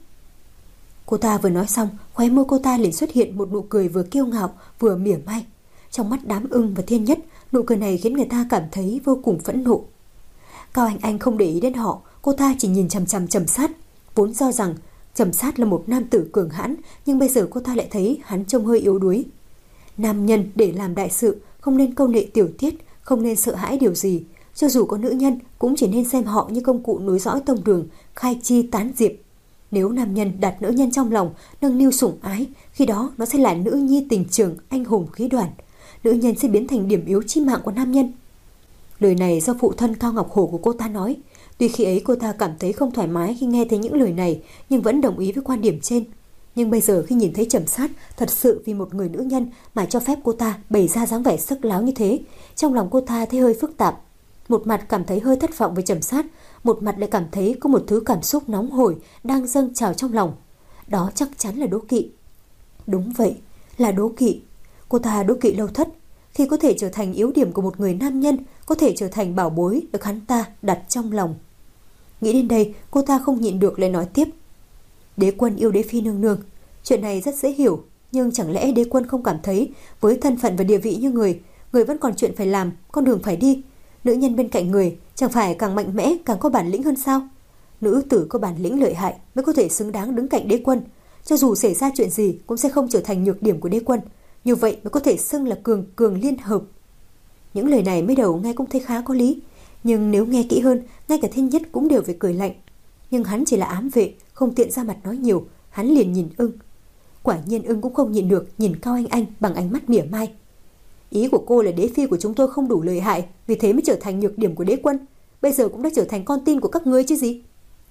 S1: Cô ta vừa nói xong, khóe môi cô ta liền xuất hiện một nụ cười vừa kiêu ngạo vừa mỉa mai. Trong mắt Đám Ưng và Thiên Nhất, nụ cười này khiến người ta cảm thấy vô cùng phẫn nộ. Cao Anh Anh không để ý đến họ, cô ta chỉ nhìn chằm chằm Trầm Sát, vốn do rằng Trầm Sát là một nam tử cường hãn, nhưng bây giờ cô ta lại thấy hắn trông hơi yếu đuối. Nam nhân để làm đại sự không nên câu nệ tiểu tiết, không nên sợ hãi điều gì. Cho dù có nữ nhân cũng chỉ nên xem họ như công cụ nối dõi tông đường, khai chi tán diệp. Nếu nam nhân đặt nữ nhân trong lòng, nâng niu sủng ái, khi đó nó sẽ là nữ nhi tình trường, anh hùng khí đoàn. Nữ nhân sẽ biến thành điểm yếu chí mạng của nam nhân. Lời này do phụ thân Cao Ngọc Hổ của cô ta nói. Tuy khi ấy cô ta cảm thấy không thoải mái khi nghe thấy những lời này, nhưng vẫn đồng ý với quan điểm trên. Nhưng bây giờ khi nhìn thấy Trầm Sát thật sự vì một người nữ nhân mà cho phép cô ta bày ra dáng vẻ sắc láo như thế, trong lòng cô ta thấy hơi phức tạp. Một mặt cảm thấy hơi thất vọng với Trầm Sát, một mặt lại cảm thấy có một thứ cảm xúc nóng hổi đang dâng trào trong lòng. Đó chắc chắn là đố kỵ. Đúng vậy, là đố kỵ. Cô ta đố kỵ Lâu Thất khi có thể trở thành yếu điểm của một người nam nhân, có thể trở thành bảo bối được hắn ta đặt trong lòng. Nghĩ đến đây, cô ta không nhịn được lại nói tiếp: đế quân yêu đế phi nương nương, chuyện này rất dễ hiểu, nhưng chẳng lẽ đế quân không cảm thấy với thân phận và địa vị như người, người vẫn còn chuyện phải làm, con đường phải đi. Nữ nhân bên cạnh người chẳng phải càng mạnh mẽ, càng có bản lĩnh hơn sao? Nữ tử có bản lĩnh lợi hại mới có thể xứng đáng đứng cạnh đế quân. Cho dù xảy ra chuyện gì cũng sẽ không trở thành nhược điểm của đế quân. Như vậy mới có thể xưng là cường cường liên hợp. Những lời này mới đầu nghe cũng thấy khá có lý, nhưng nếu nghe kỹ hơn, ngay cả Thiên Nhất cũng đều phải cười lạnh. Nhưng hắn chỉ là ám vệ, không tiện ra mặt nói nhiều, hắn liền nhìn Ưng. Quả nhiên Ưng cũng không nhịn được, nhìn Cao Anh Anh bằng ánh mắt mỉa mai. Ý của cô là đế phi của chúng tôi không đủ lợi hại, vì thế mới trở thành nhược điểm của đế quân. Bây giờ cũng đã trở thành con tin của các ngươi chứ gì.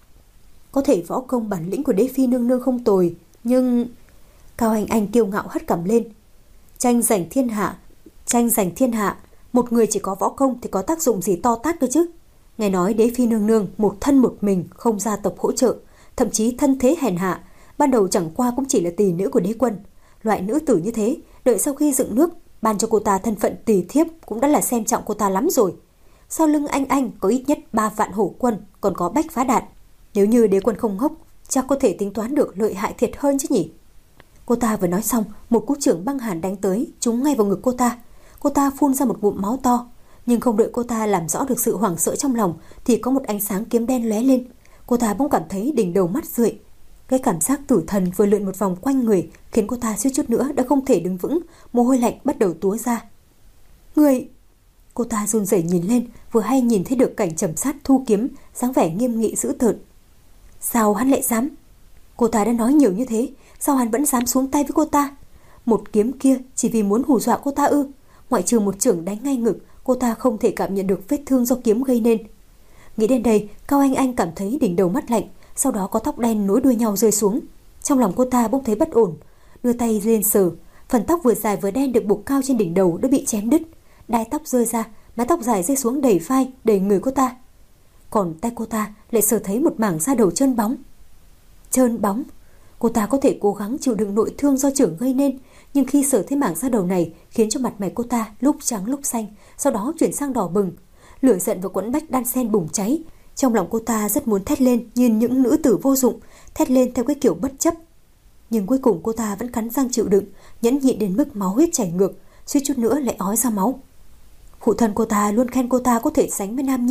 S1: Có thể võ công bản lĩnh của đế phi nương nương không tồi, nhưng... Cao Anh Anh kiêu ngạo hất cằm lên. Tranh giành thiên hạ, tranh giành thiên hạ, một người chỉ có võ công thì có tác dụng gì to tát cơ chứ. Nghe nói đế phi nương nương một thân một mình, không gia tộc hỗ trợ, thậm chí thân thế hèn hạ, ban đầu chẳng qua cũng chỉ là tỳ nữ của đế quân. Loại nữ tử như thế, đợi sau khi dựng nước, ban cho cô ta thân phận tỳ thiếp cũng đã là xem trọng cô ta lắm rồi. Sau lưng anh anh có ít nhất ba vạn hổ quân, còn có Bách Phá Đạn. Nếu như đế quân không ngốc, chắc có thể tính toán được lợi hại thiệt hơn chứ nhỉ. Cô ta vừa nói xong, một cú chưởng băng hàn đánh tới, trúng ngay vào ngực cô ta. Cô ta phun ra một ngụm máu to, nhưng không đợi cô ta làm rõ được sự hoảng sợ trong lòng thì có một ánh sáng kiếm đen lóe lên. Cô ta bỗng cảm thấy đỉnh đầu mắt rượi. Cái cảm giác tử thần vừa lượn một vòng quanh người khiến cô ta suýt chút nữa đã không thể đứng vững, mồ hôi lạnh bắt đầu túa ra. Người... Cô ta run rẩy nhìn lên, vừa hay nhìn thấy được cảnh Trầm Sát thu kiếm, dáng vẻ nghiêm nghị dữ tợn. Sao hắn lại dám? Cô ta đã nói nhiều như thế, sao hắn vẫn dám xuống tay với cô ta? Một kiếm kia chỉ vì muốn hù dọa cô ta ư? Ngoại trừ một chưởng đánh ngay ngực, cô ta không thể cảm nhận được vết thương do kiếm gây nên. Nghĩ đến đây, Cao Anh Anh cảm thấy đỉnh đầu mắt lạnh, sau đó có tóc đen nối đuôi nhau rơi xuống. Trong lòng cô ta bỗng thấy bất ổn, đưa tay lên sờ, phần tóc vừa dài vừa đen được buộc cao trên đỉnh đầu đã bị chém đứt, đai tóc rơi ra, mái tóc dài rơi xuống đầy vai, đầy người cô ta. Còn tay cô ta lại sờ thấy một mảng da đầu trơn bóng. Trơn bóng. Cô ta có thể cố gắng chịu đựng nội thương do chưởng gây nên, nhưng khi sờ thấy mảng da đầu này khiến cho mặt mày cô ta lúc trắng lúc xanh, sau đó chuyển sang đỏ bừng. Lửa giận và quẫn bách đan xen bùng cháy. Trong lòng cô ta rất muốn thét lên như những nữ tử vô dụng, thét lên theo cái kiểu bất chấp. Nhưng cuối cùng cô ta vẫn cắn răng chịu đựng, nhẫn nhịn đến mức máu huyết chảy ngược, suýt chút nữa lại ói ra máu. Phụ thân cô ta luôn khen cô ta có thể sánh với Nam Nhi,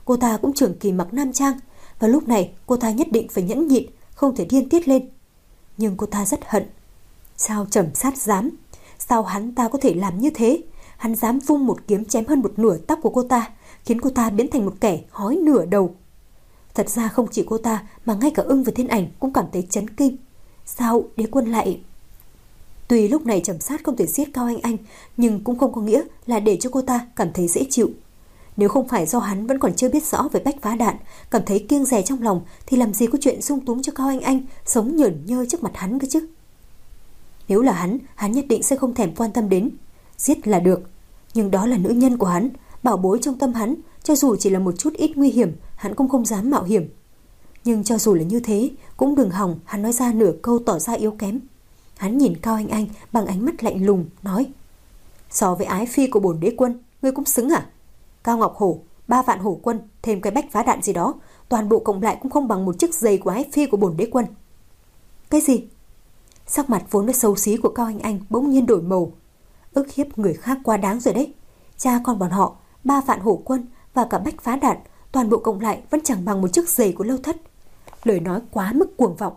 S1: cô ta cũng trường kỳ mặc nam trang, và lúc này cô ta nhất định phải nhẫn nhịn, không thể điên tiết lên. Nhưng cô ta rất hận. Sao Trầm Sát dám? Sao hắn ta có thể làm như thế? Hắn dám vung một kiếm chém hơn một nửa tóc của cô ta, khiến cô ta biến thành một kẻ hói nửa đầu. Thật ra không chỉ cô ta mà ngay cả Ưng và Thiên Ảnh cũng cảm thấy chấn kinh. Sao Đế Quân lại... Tuy lúc này Trầm Sát không thể giết Cao Anh Anh, nhưng cũng không có nghĩa là để cho cô ta cảm thấy dễ chịu. Nếu không phải do hắn vẫn còn chưa biết rõ về Bách Phá Đạn, cảm thấy kiêng dè trong lòng, thì làm gì có chuyện dung túng cho Cao Anh Anh sống nhởn nhơ trước mặt hắn cơ chứ. Nếu là hắn, hắn nhất định sẽ không thèm quan tâm đến. Giết là được. Nhưng đó là nữ nhân của hắn, bảo bối trong tâm hắn, cho dù chỉ là một chút ít nguy hiểm, hắn cũng không dám mạo hiểm. Nhưng cho dù là như thế, cũng đừng hòng hắn nói ra nửa câu tỏ ra yếu kém. Hắn nhìn Cao Anh Anh bằng ánh mắt lạnh lùng, nói: So với ái phi của bổn đế quân, ngươi cũng xứng à? Cao Ngọc Hổ, ba vạn hổ quân, thêm cái Bách Phá Đạn gì đó, toàn bộ cộng lại cũng không bằng một chiếc giày của ái phi của bổn đế quân. Cái gì? Sắc mặt vốn đã xấu xí của Cao Anh Anh bỗng nhiên đổi màu. Ức hiếp người khác quá đáng rồi đấy. Cha con bọn họ, ba vạn hổ quân và cả Bách Phá Đạn, toàn bộ cộng lại vẫn chẳng bằng một chiếc giày của Lâu Thất. Lời nói quá mức cuồng vọng.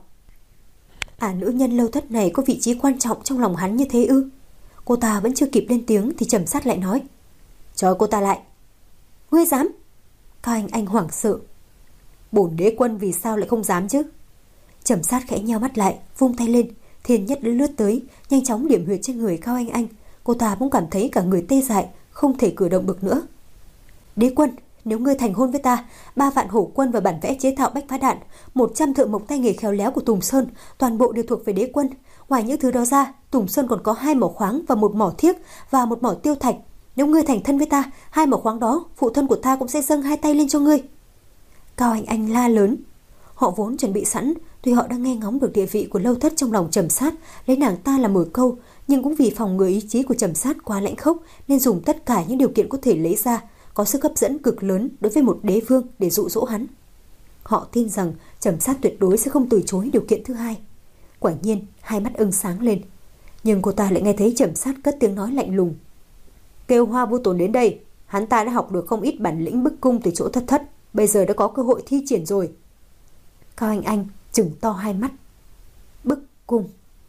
S1: À, nữ nhân Lâu Thất này có vị trí quan trọng trong lòng hắn như thế ư? Cô ta vẫn chưa kịp lên tiếng thì Trầm Sát lại nói: Cho cô ta lại. Ngươi dám? Cao Anh Anh hoảng sợ. Bổn đế quân vì sao lại không dám chứ? Trầm Sát khẽ nheo mắt lại, vung tay lên, thiên nhất đã lướt tới, nhanh chóng điểm huyệt trên người Cao Anh Anh. Cô ta cũng cảm thấy cả người tê dại, không thể cử động được nữa. Đế quân, nếu ngươi thành hôn với ta, ba vạn hổ quân và bản vẽ chế tạo Bách Phá Đạn, một trăm thợ mộc tay nghề khéo léo của Tùng Sơn, toàn bộ đều thuộc về đế quân. Ngoài những thứ đó ra, Tùng Sơn còn có hai mỏ khoáng và một mỏ thiếc và một mỏ tiêu thạch. Nếu ngươi thành thân với ta, hai mỏ khoáng đó, phụ thân của ta cũng sẽ dâng hai tay lên cho ngươi. Cao Anh Anh la lớn. Họ vốn chuẩn bị sẵn, tuy họ đang nghe ngóng được địa vị của Lâu Thất trong lòng Trầm Sát, lấy nàng ta là mở câu, nhưng cũng vì phòng ngừa ý chí của Trầm Sát quá lãnh khốc nên dùng tất cả những điều kiện có thể lấy ra, có sức hấp dẫn cực lớn đối với một đế vương để dụ dỗ hắn. Họ tin rằng Trầm Sát tuyệt đối sẽ không từ chối điều kiện thứ hai. Quả nhiên, hai mắt Ưng sáng lên, nhưng cô ta lại nghe thấy Trầm Sát cất tiếng nói lạnh lùng: Kêu Hoa Vô Tồn đến đây, hắn ta đã học được không ít bản lĩnh bức cung từ chỗ Thất Thất, bây giờ đã có cơ hội thi triển rồi. Cao Anh Anh trừng to hai mắt. Bức cung.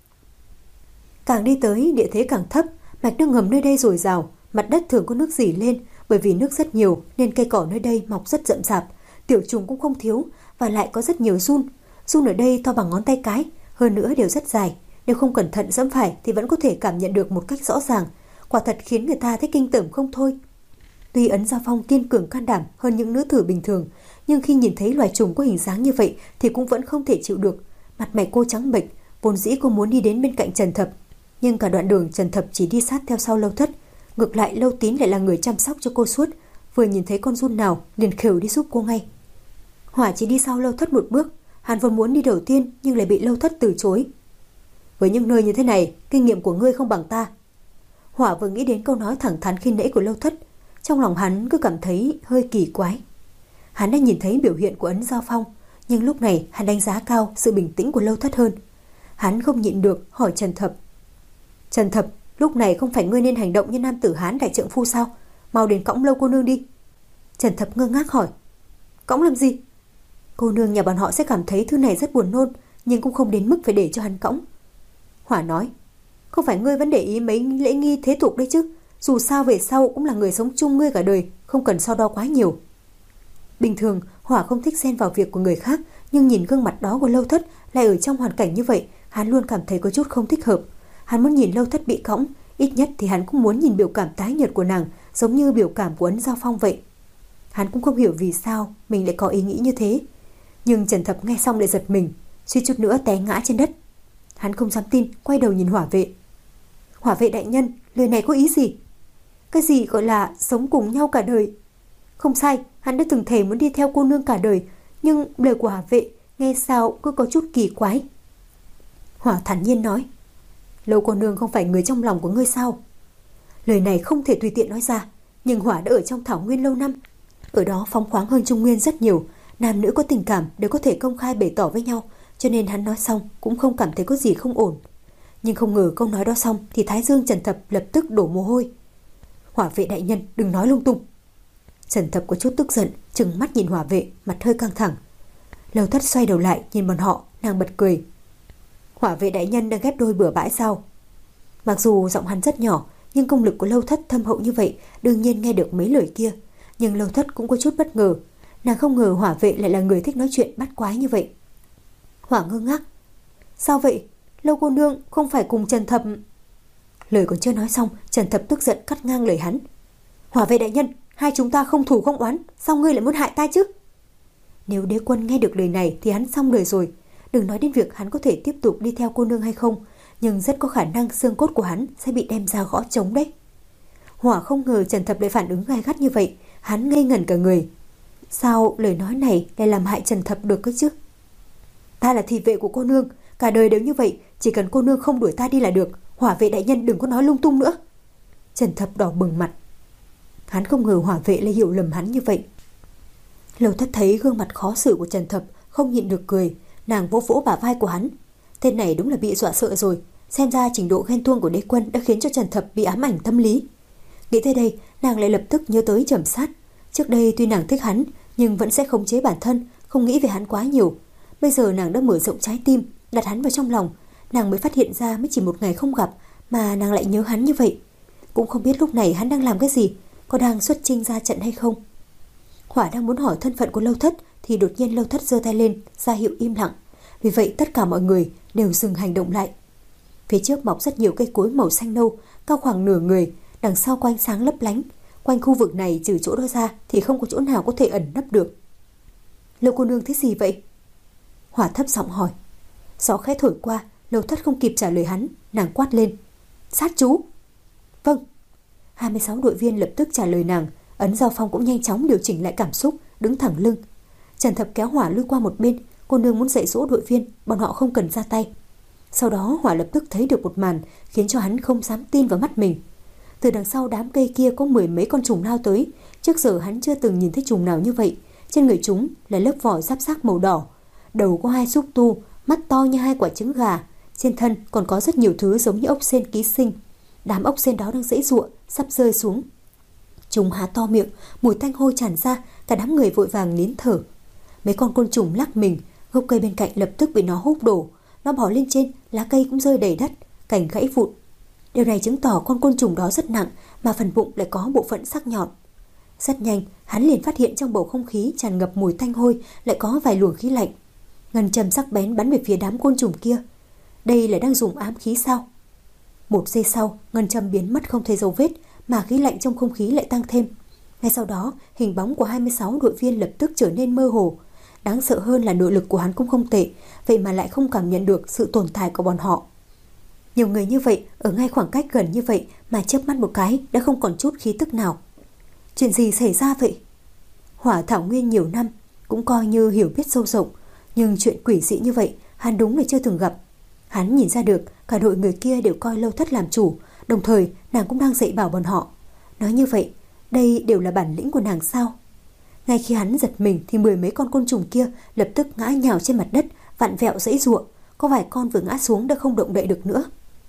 S1: Càng đi tới, địa thế càng thấp, mạch nước ngầm nơi đây dồi dào, mặt đất thường có nước rỉ lên, bởi vì nước rất nhiều nên cây cỏ nơi đây mọc rất rậm rạp, tiểu trùng cũng không thiếu, và lại có rất nhiều giun. Giun ở đây to bằng ngón tay cái, hơn nữa đều rất dài, nếu không cẩn thận dẫm phải thì vẫn có thể cảm nhận được một cách rõ ràng. Quả thật khiến người ta thấy kinh tởm không thôi. Tuy Ấn Giao Phong kiên cường can đảm hơn những nữ tử bình thường, nhưng khi nhìn thấy loài trùng có hình dáng như vậy thì cũng vẫn không thể chịu được. Mặt mày cô trắng bệch, vốn dĩ cô muốn đi đến bên cạnh Trần Thập, nhưng cả đoạn đường Trần Thập chỉ đi sát theo sau Lâu Thất. Ngược lại Lâu Tín lại là người chăm sóc cho cô suốt, vừa nhìn thấy con giun nào liền khều đi giúp cô ngay. Hỏa chỉ đi sau Lâu Thất một bước, hắn vốn muốn đi đầu tiên nhưng lại bị Lâu Thất từ chối. Với những nơi như thế này, kinh nghiệm của ngươi không bằng ta. Hỏa vừa nghĩ đến câu nói thẳng thắn khi nãy của Lâu Thất, trong lòng hắn cứ cảm thấy hơi kỳ quái. Hắn đã nhìn thấy biểu hiện của Ấn Giao Phong, nhưng lúc này hắn đánh giá cao sự bình tĩnh của Lâu Thất hơn. Hắn không nhịn được hỏi Trần Thập: Trần Thập, lúc này không phải ngươi nên hành động như nam tử Hán đại trượng phu sao? Mau đến cõng Lâu cô nương đi. Trần Thập ngơ ngác hỏi: Cõng làm gì? Cô nương nhà bọn họ sẽ cảm thấy thứ này rất buồn nôn, nhưng cũng không đến mức phải để cho hắn cõng. Hỏa nói: Không phải ngươi vẫn để ý mấy lễ nghi thế tục đấy chứ? Dù sao về sau cũng là người sống chung ngươi cả đời, không cần so đo quá nhiều. Bình thường Hỏa không thích xen vào việc của người khác, nhưng nhìn gương mặt đó của Lâu Thất lại ở trong hoàn cảnh như vậy, hắn luôn cảm thấy có chút không thích hợp. Hắn muốn nhìn Lâu Thất bị cõng, ít nhất thì hắn cũng muốn nhìn biểu cảm tái nhợt của nàng giống như biểu cảm của Ấn Giao Phong vậy. Hắn cũng không hiểu vì sao mình lại có ý nghĩ như thế, nhưng Trần Thập nghe xong lại giật mình, suýt chút nữa té ngã trên đất. Hắn không dám tin, quay đầu nhìn Hỏa vệ. Hỏa vệ đại nhân, lời này có ý gì? Cái gì gọi là sống cùng nhau cả đời? Không sai, hắn đã từng thề muốn đi theo cô nương cả đời, nhưng lời của Hỏa vệ nghe sao cứ có chút kỳ quái. Hỏa thản nhiên nói: Lâu cô nương không phải người trong lòng của ngươi sao? Lời này không thể tùy tiện nói ra, nhưng Hỏa đã ở trong Thảo Nguyên lâu năm, ở đó phóng khoáng hơn Trung Nguyên rất nhiều, nam nữ có tình cảm đều có thể công khai bày tỏ với nhau, cho nên hắn nói xong cũng không cảm thấy có gì không ổn. Nhưng không ngờ câu nói đó xong thì thái dương Trần Thập lập tức đổ mồ hôi. Hỏa vệ đại nhân, đừng nói lung tung. Trần Thập có chút tức giận, trừng mắt nhìn Hỏa Vệ, mặt hơi căng thẳng. Lâu Thất xoay đầu lại nhìn bọn họ, nàng bật cười. Hỏa Vệ đại nhân đang ghép đôi bừa bãi sao? Mặc dù giọng hắn rất nhỏ, nhưng công lực của Lâu Thất thâm hậu như vậy, đương nhiên nghe được mấy lời kia. Nhưng Lâu Thất cũng có chút bất ngờ, nàng không ngờ Hỏa Vệ lại là người thích nói chuyện bắt quái như vậy. Hỏa ngơ ngác. Sao vậy? Lâu cô nương không phải cùng Trần Thập... Lời còn chưa nói xong, Trần Thập tức giận cắt ngang lời hắn. Hỏa Vệ đại nhân, hai chúng ta không thù không oán, sao ngươi lại muốn hại ta chứ? Nếu đế quân nghe được lời này thì hắn xong đời rồi. Đừng nói đến việc hắn có thể tiếp tục đi theo cô nương hay không, nhưng rất có khả năng xương cốt của hắn sẽ bị đem ra gõ trống đấy. Hỏa không ngờ Trần Thập lại phản ứng gay gắt như vậy, hắn ngây ngẩn cả người. Sao lời nói này lại làm hại Trần Thập được cơ chứ? Ta là thị vệ của cô nương, cả đời đều như vậy, chỉ cần cô nương không đuổi ta đi là được. Hỏa Vệ đại nhân đừng có nói lung tung nữa. Trần Thập đỏ bừng mặt. Hắn không ngờ Hỏa Vệ lại hiểu lầm hắn như vậy. Lâu Thất thấy gương mặt khó xử của Trần Thập, không nhịn được cười, nàng vỗ vỗ bả vai của hắn. Tên này đúng là bị dọa sợ rồi, xem ra trình độ ghen tuông của đế quân đã khiến cho Trần Thập bị ám ảnh tâm lý. Nghĩ tới đây, nàng lại lập tức nhớ tới Trầm Sát. Trước đây tuy nàng thích hắn, nhưng vẫn sẽ khống chế bản thân, không nghĩ về hắn quá nhiều. Bây giờ nàng đã mở rộng trái tim, đặt hắn vào trong lòng, nàng mới phát hiện ra mới chỉ một ngày không gặp mà nàng lại nhớ hắn như vậy. Cũng không biết lúc này hắn đang làm cái gì, có đang xuất chinh ra trận hay không. Hỏa đang muốn hỏi thân phận của Lâu Thất thì đột nhiên Lâu Thất giơ tay lên ra hiệu im lặng. Vì vậy tất cả mọi người đều dừng hành động lại. Phía trước mọc rất nhiều cây cối màu xanh nâu, cao khoảng nửa người, đằng sau có ánh sáng lấp lánh. Quanh khu vực này trừ chỗ đó ra thì không có chỗ nào có thể ẩn nấp được. Lâu cô nương thấy gì vậy? Hỏa thấp giọng hỏi. Gió khẽ thổi qua, Lâu Thất không kịp trả lời hắn, nàng quát lên. Sát chú. Vâng. hai mươi sáu đội viên lập tức trả lời nàng. Ấn Giao Phong cũng nhanh chóng điều chỉnh lại cảm xúc, đứng thẳng lưng. Trần Thập kéo Hỏa lui qua một bên, cô nương muốn dạy dỗ đội viên, bọn họ không cần ra tay. Sau đó Hỏa lập tức thấy được một màn khiến cho hắn không dám tin vào mắt mình. Từ đằng sau đám cây kia có mười mấy con trùng lao tới, trước giờ hắn chưa từng nhìn thấy trùng nào như vậy. Trên người chúng là lớp vỏ giáp xác màu đỏ, đầu có hai xúc tu, mắt to như hai quả trứng gà, trên thân còn có rất nhiều thứ giống như ốc sên ký sinh. Đám ốc sên đó đang giãy giụa, sắp rơi xuống. Trùng há to miệng, mùi tanh hôi tràn ra, cả đám người vội vàng nín thở. Mấy con côn trùng lắc mình, gốc cây bên cạnh lập tức bị nó húc đổ, nó bò lên trên, lá cây cũng rơi đầy đất, cành gãy vụn. Điều này chứng tỏ con côn trùng đó rất nặng, mà phần bụng lại có bộ phận sắc nhọn. Rất nhanh, hắn liền phát hiện trong bầu không khí tràn ngập mùi tanh hôi lại có vài luồng khí lạnh. Ngân châm sắc bén bắn về phía đám côn trùng kia. Đây là đang dùng ám khí sao? Một giây sau, ngân châm biến mất không thấy dấu vết, mà khí lạnh trong không khí lại tăng thêm. Ngay sau đó, hình bóng của hai mươi sáu đội viên lập tức trở nên mơ hồ. Đáng sợ hơn là nội lực của hắn cũng không tệ, vậy mà lại không cảm nhận được sự tồn tại của bọn họ. Nhiều người như vậy, ở ngay khoảng cách gần như vậy mà chớp mắt một cái đã không còn chút khí tức nào. Chuyện gì xảy ra vậy? Hỏa Thảo Nguyên nhiều năm, cũng coi như hiểu biết sâu rộng, nhưng chuyện quỷ dị như vậy hắn đúng là chưa từng gặp. Hắn nhìn ra được cả đội người kia đều coi Lâu Thất làm chủ, đồng thời nàng cũng đang dạy bảo bọn họ. Nói như vậy, đây đều là bản lĩnh của nàng sao? Ngay khi hắn giật mình thì mười mấy con côn trùng kia lập tức ngã nhào trên mặt đất, vặn vẹo giãy giụa, có vài con vừa ngã xuống đã không động đậy được nữa.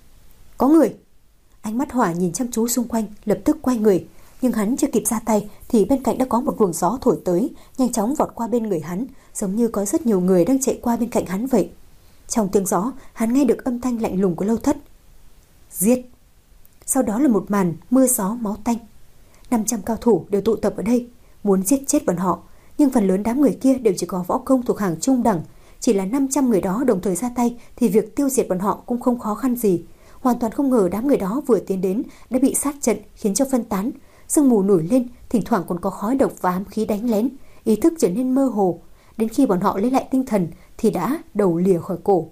S1: Có người! Ánh mắt Hỏa nhìn chăm chú xung quanh, lập tức quay người, nhưng hắn chưa kịp ra tay thì bên cạnh đã có một luồng gió thổi tới, nhanh chóng vọt qua bên người hắn, giống như có rất nhiều người đang chạy qua bên cạnh hắn vậy. Trong tiếng gió, hắn nghe được âm thanh lạnh lùng của Lâu Thất. Giết! Sau đó là một màn mưa gió máu tanh. năm trăm cao thủ đều tụ tập ở đây, muốn giết chết bọn họ, nhưng phần lớn đám người kia đều chỉ có võ công thuộc hàng trung đẳng. Chỉ là năm trăm người đó đồng thời ra tay thì việc tiêu diệt bọn họ cũng không khó khăn gì. Hoàn toàn không ngờ đám người đó vừa tiến đến đã bị sát trận khiến cho phân tán. Sương mù nổi lên, thỉnh thoảng còn có khói độc và ám khí đánh lén, ý thức trở nên mơ hồ. Đến khi bọn họ lấy lại tinh thần thì đã đầu lìa khỏi cổ.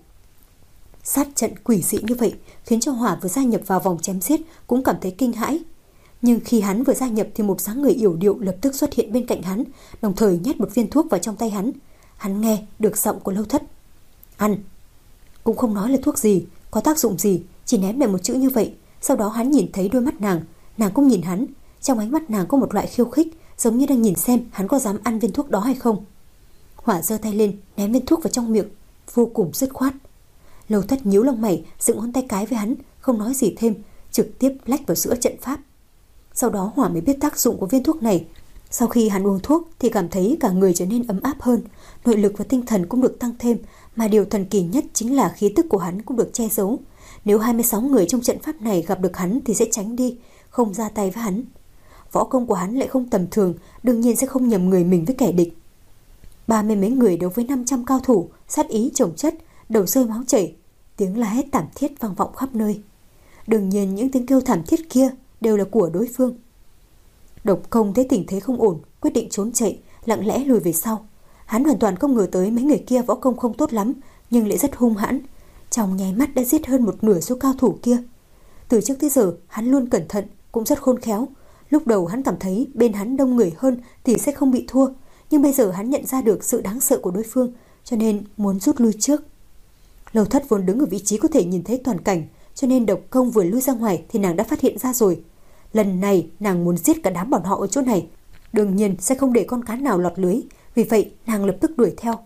S1: Sát trận quỷ dị như vậy khiến cho Hỏa vừa gia nhập vào vòng chém giết cũng cảm thấy kinh hãi. Nhưng khi hắn vừa gia nhập thì một dáng người yểu điệu lập tức xuất hiện bên cạnh hắn, đồng thời nhét một viên thuốc vào trong tay hắn. Hắn nghe được giọng của Lâu Thất. Ăn. Cũng không nói là thuốc gì, có tác dụng gì, chỉ ném lại một chữ như vậy. Sau đó hắn nhìn thấy đôi mắt nàng, nàng cũng nhìn hắn. Trong ánh mắt nàng có một loại khiêu khích, giống như đang nhìn xem hắn có dám ăn viên thuốc đó hay không. Hỏa giơ tay lên, ném viên thuốc vào trong miệng, vô cùng dứt khoát. Lâu Thất nhíu lông mày, dựng ngón tay cái với hắn, không nói gì thêm, trực tiếp lách vào giữa trận pháp. Sau đó Hỏa mới biết tác dụng của viên thuốc này. Sau khi hắn uống thuốc thì cảm thấy cả người trở nên ấm áp hơn, nội lực và tinh thần cũng được tăng thêm, mà điều thần kỳ nhất chính là khí tức của hắn cũng được che giấu. Nếu hai mươi sáu người trong trận pháp này gặp được hắn thì sẽ tránh đi, không ra tay với hắn. Võ công của hắn lại không tầm thường, đương nhiên sẽ không nhầm người mình với kẻ địch. Ba mươi mấy người đấu với năm trăm cao thủ, sát ý chồng chất, đầu rơi máu chảy, tiếng la hét thảm thiết vang vọng khắp nơi. Đương nhiên những tiếng kêu thảm thiết kia đều là của đối phương. Độc Công thấy tình thế không ổn, quyết định trốn chạy, lặng lẽ lùi về sau. Hắn hoàn toàn không ngờ tới mấy người kia võ công không tốt lắm, nhưng lại rất hung hãn, trong nháy mắt đã giết hơn một nửa số cao thủ kia. Từ trước tới giờ hắn luôn cẩn thận, cũng rất khôn khéo. Lúc đầu hắn cảm thấy bên hắn đông người hơn thì sẽ không bị thua, nhưng bây giờ hắn nhận ra được sự đáng sợ của đối phương, cho nên muốn rút lui trước. Lâu Thất vốn đứng ở vị trí có thể nhìn thấy toàn cảnh, cho nên Độc Công vừa lui ra ngoài thì nàng đã phát hiện ra rồi. Lần này nàng muốn giết cả đám bọn họ ở chỗ này, đương nhiên sẽ không để con cá nào lọt lưới, vì vậy nàng lập tức đuổi theo.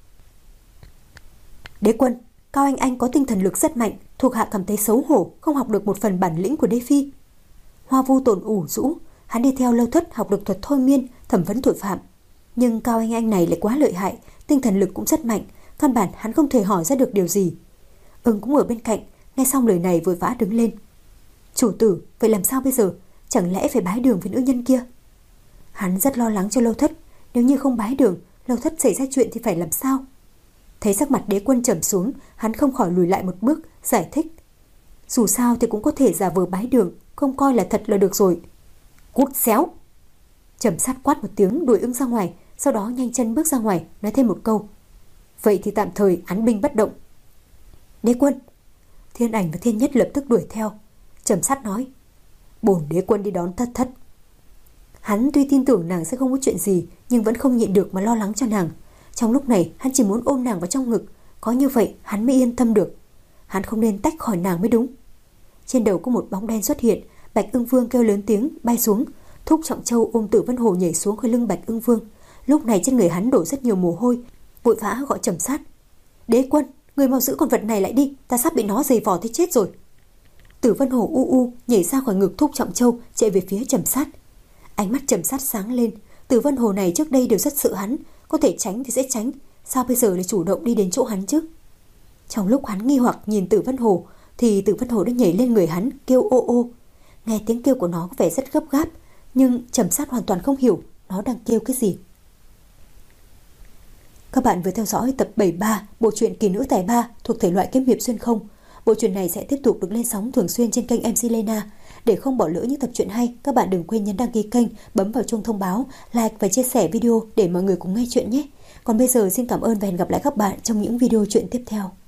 S1: Đế quân, Cao Anh Anh có tinh thần lực rất mạnh, thuộc hạ cảm thấy xấu hổ không học được một phần bản lĩnh của Đế Phi. Hoa Vu Tồn ủ rũ, hắn đi theo Lâu Thất học được thuật thôi miên, thẩm vấn tội phạm. Nhưng Cao Anh Anh này lại quá lợi hại, tinh thần lực cũng rất mạnh, căn bản hắn không thể hỏi ra được điều gì. Ưng cũng ở bên cạnh, nghe xong lời này vội vã đứng lên. Chủ tử, vậy làm sao bây giờ? Chẳng lẽ phải bái đường với nữ nhân kia? Hắn rất lo lắng cho Lâu Thất, nếu như không bái đường, Lâu Thất xảy ra chuyện thì phải làm sao? Thấy sắc mặt Đế Quân trầm xuống, hắn không khỏi lùi lại một bước, giải thích. Dù sao thì cũng có thể giả vờ bái đường, không coi là thật là được rồi. Cút xéo! Trầm Sát quát một tiếng đuổi Ưng ra ngoài, sau đó nhanh chân bước ra ngoài, nói thêm một câu. Vậy thì tạm thời án binh bất động. Đế Quân! Thiên Ảnh và Thiên Nhất lập tức đuổi theo. Trầm Sát nói. Bổn Đế Quân đi đón Thất Thất. Hắn tuy tin tưởng nàng sẽ không có chuyện gì, nhưng vẫn không nhịn được mà lo lắng cho nàng. Trong lúc này hắn chỉ muốn ôm nàng vào trong ngực, có như vậy hắn mới yên tâm được. Hắn không nên tách khỏi nàng mới đúng. Trên đầu có một bóng đen xuất hiện, Bạch Ưng Vương kêu lớn tiếng bay xuống. Thúc Trọng Châu ôm Tử Vân Hồ nhảy xuống khỏi lưng Bạch Ưng Vương. Lúc này trên người hắn đổ rất nhiều mồ hôi, vội vã gọi Trầm Sát. Đế Quân, người mau giữ con vật này lại đi, ta sắp bị nó giày vò tới chết rồi. Tử Vân Hồ u u nhảy ra khỏi ngực Thúc Trọng Châu, chạy về phía Trầm Sát. Ánh mắt Trầm Sát sáng lên. Tử Vân Hồ này trước đây đều rất sợ hắn, có thể tránh thì sẽ tránh, sao bây giờ lại chủ động đi đến chỗ hắn chứ? Trong lúc hắn nghi hoặc nhìn Tử Vân Hồ thì Tử Vân Hồ đã nhảy lên người hắn, kêu ô ô. Nghe tiếng kêu của nó có vẻ rất gấp gáp, nhưng Trầm Sát hoàn toàn không hiểu nó đang kêu cái gì. Các bạn vừa theo dõi tập bảy mươi ba bộ truyện Kỳ Nữ Tài Ba thuộc thể loại kiếm hiệp xuyên không. Bộ truyện này sẽ tiếp tục được lên sóng thường xuyên trên kênh em xê Lena. Để không bỏ lỡ những tập truyện hay, các bạn đừng quên nhấn đăng ký kênh, bấm vào chuông thông báo, like và chia sẻ video để mọi người cùng nghe chuyện nhé. Còn bây giờ xin cảm ơn và hẹn gặp lại các bạn trong những video truyện tiếp theo.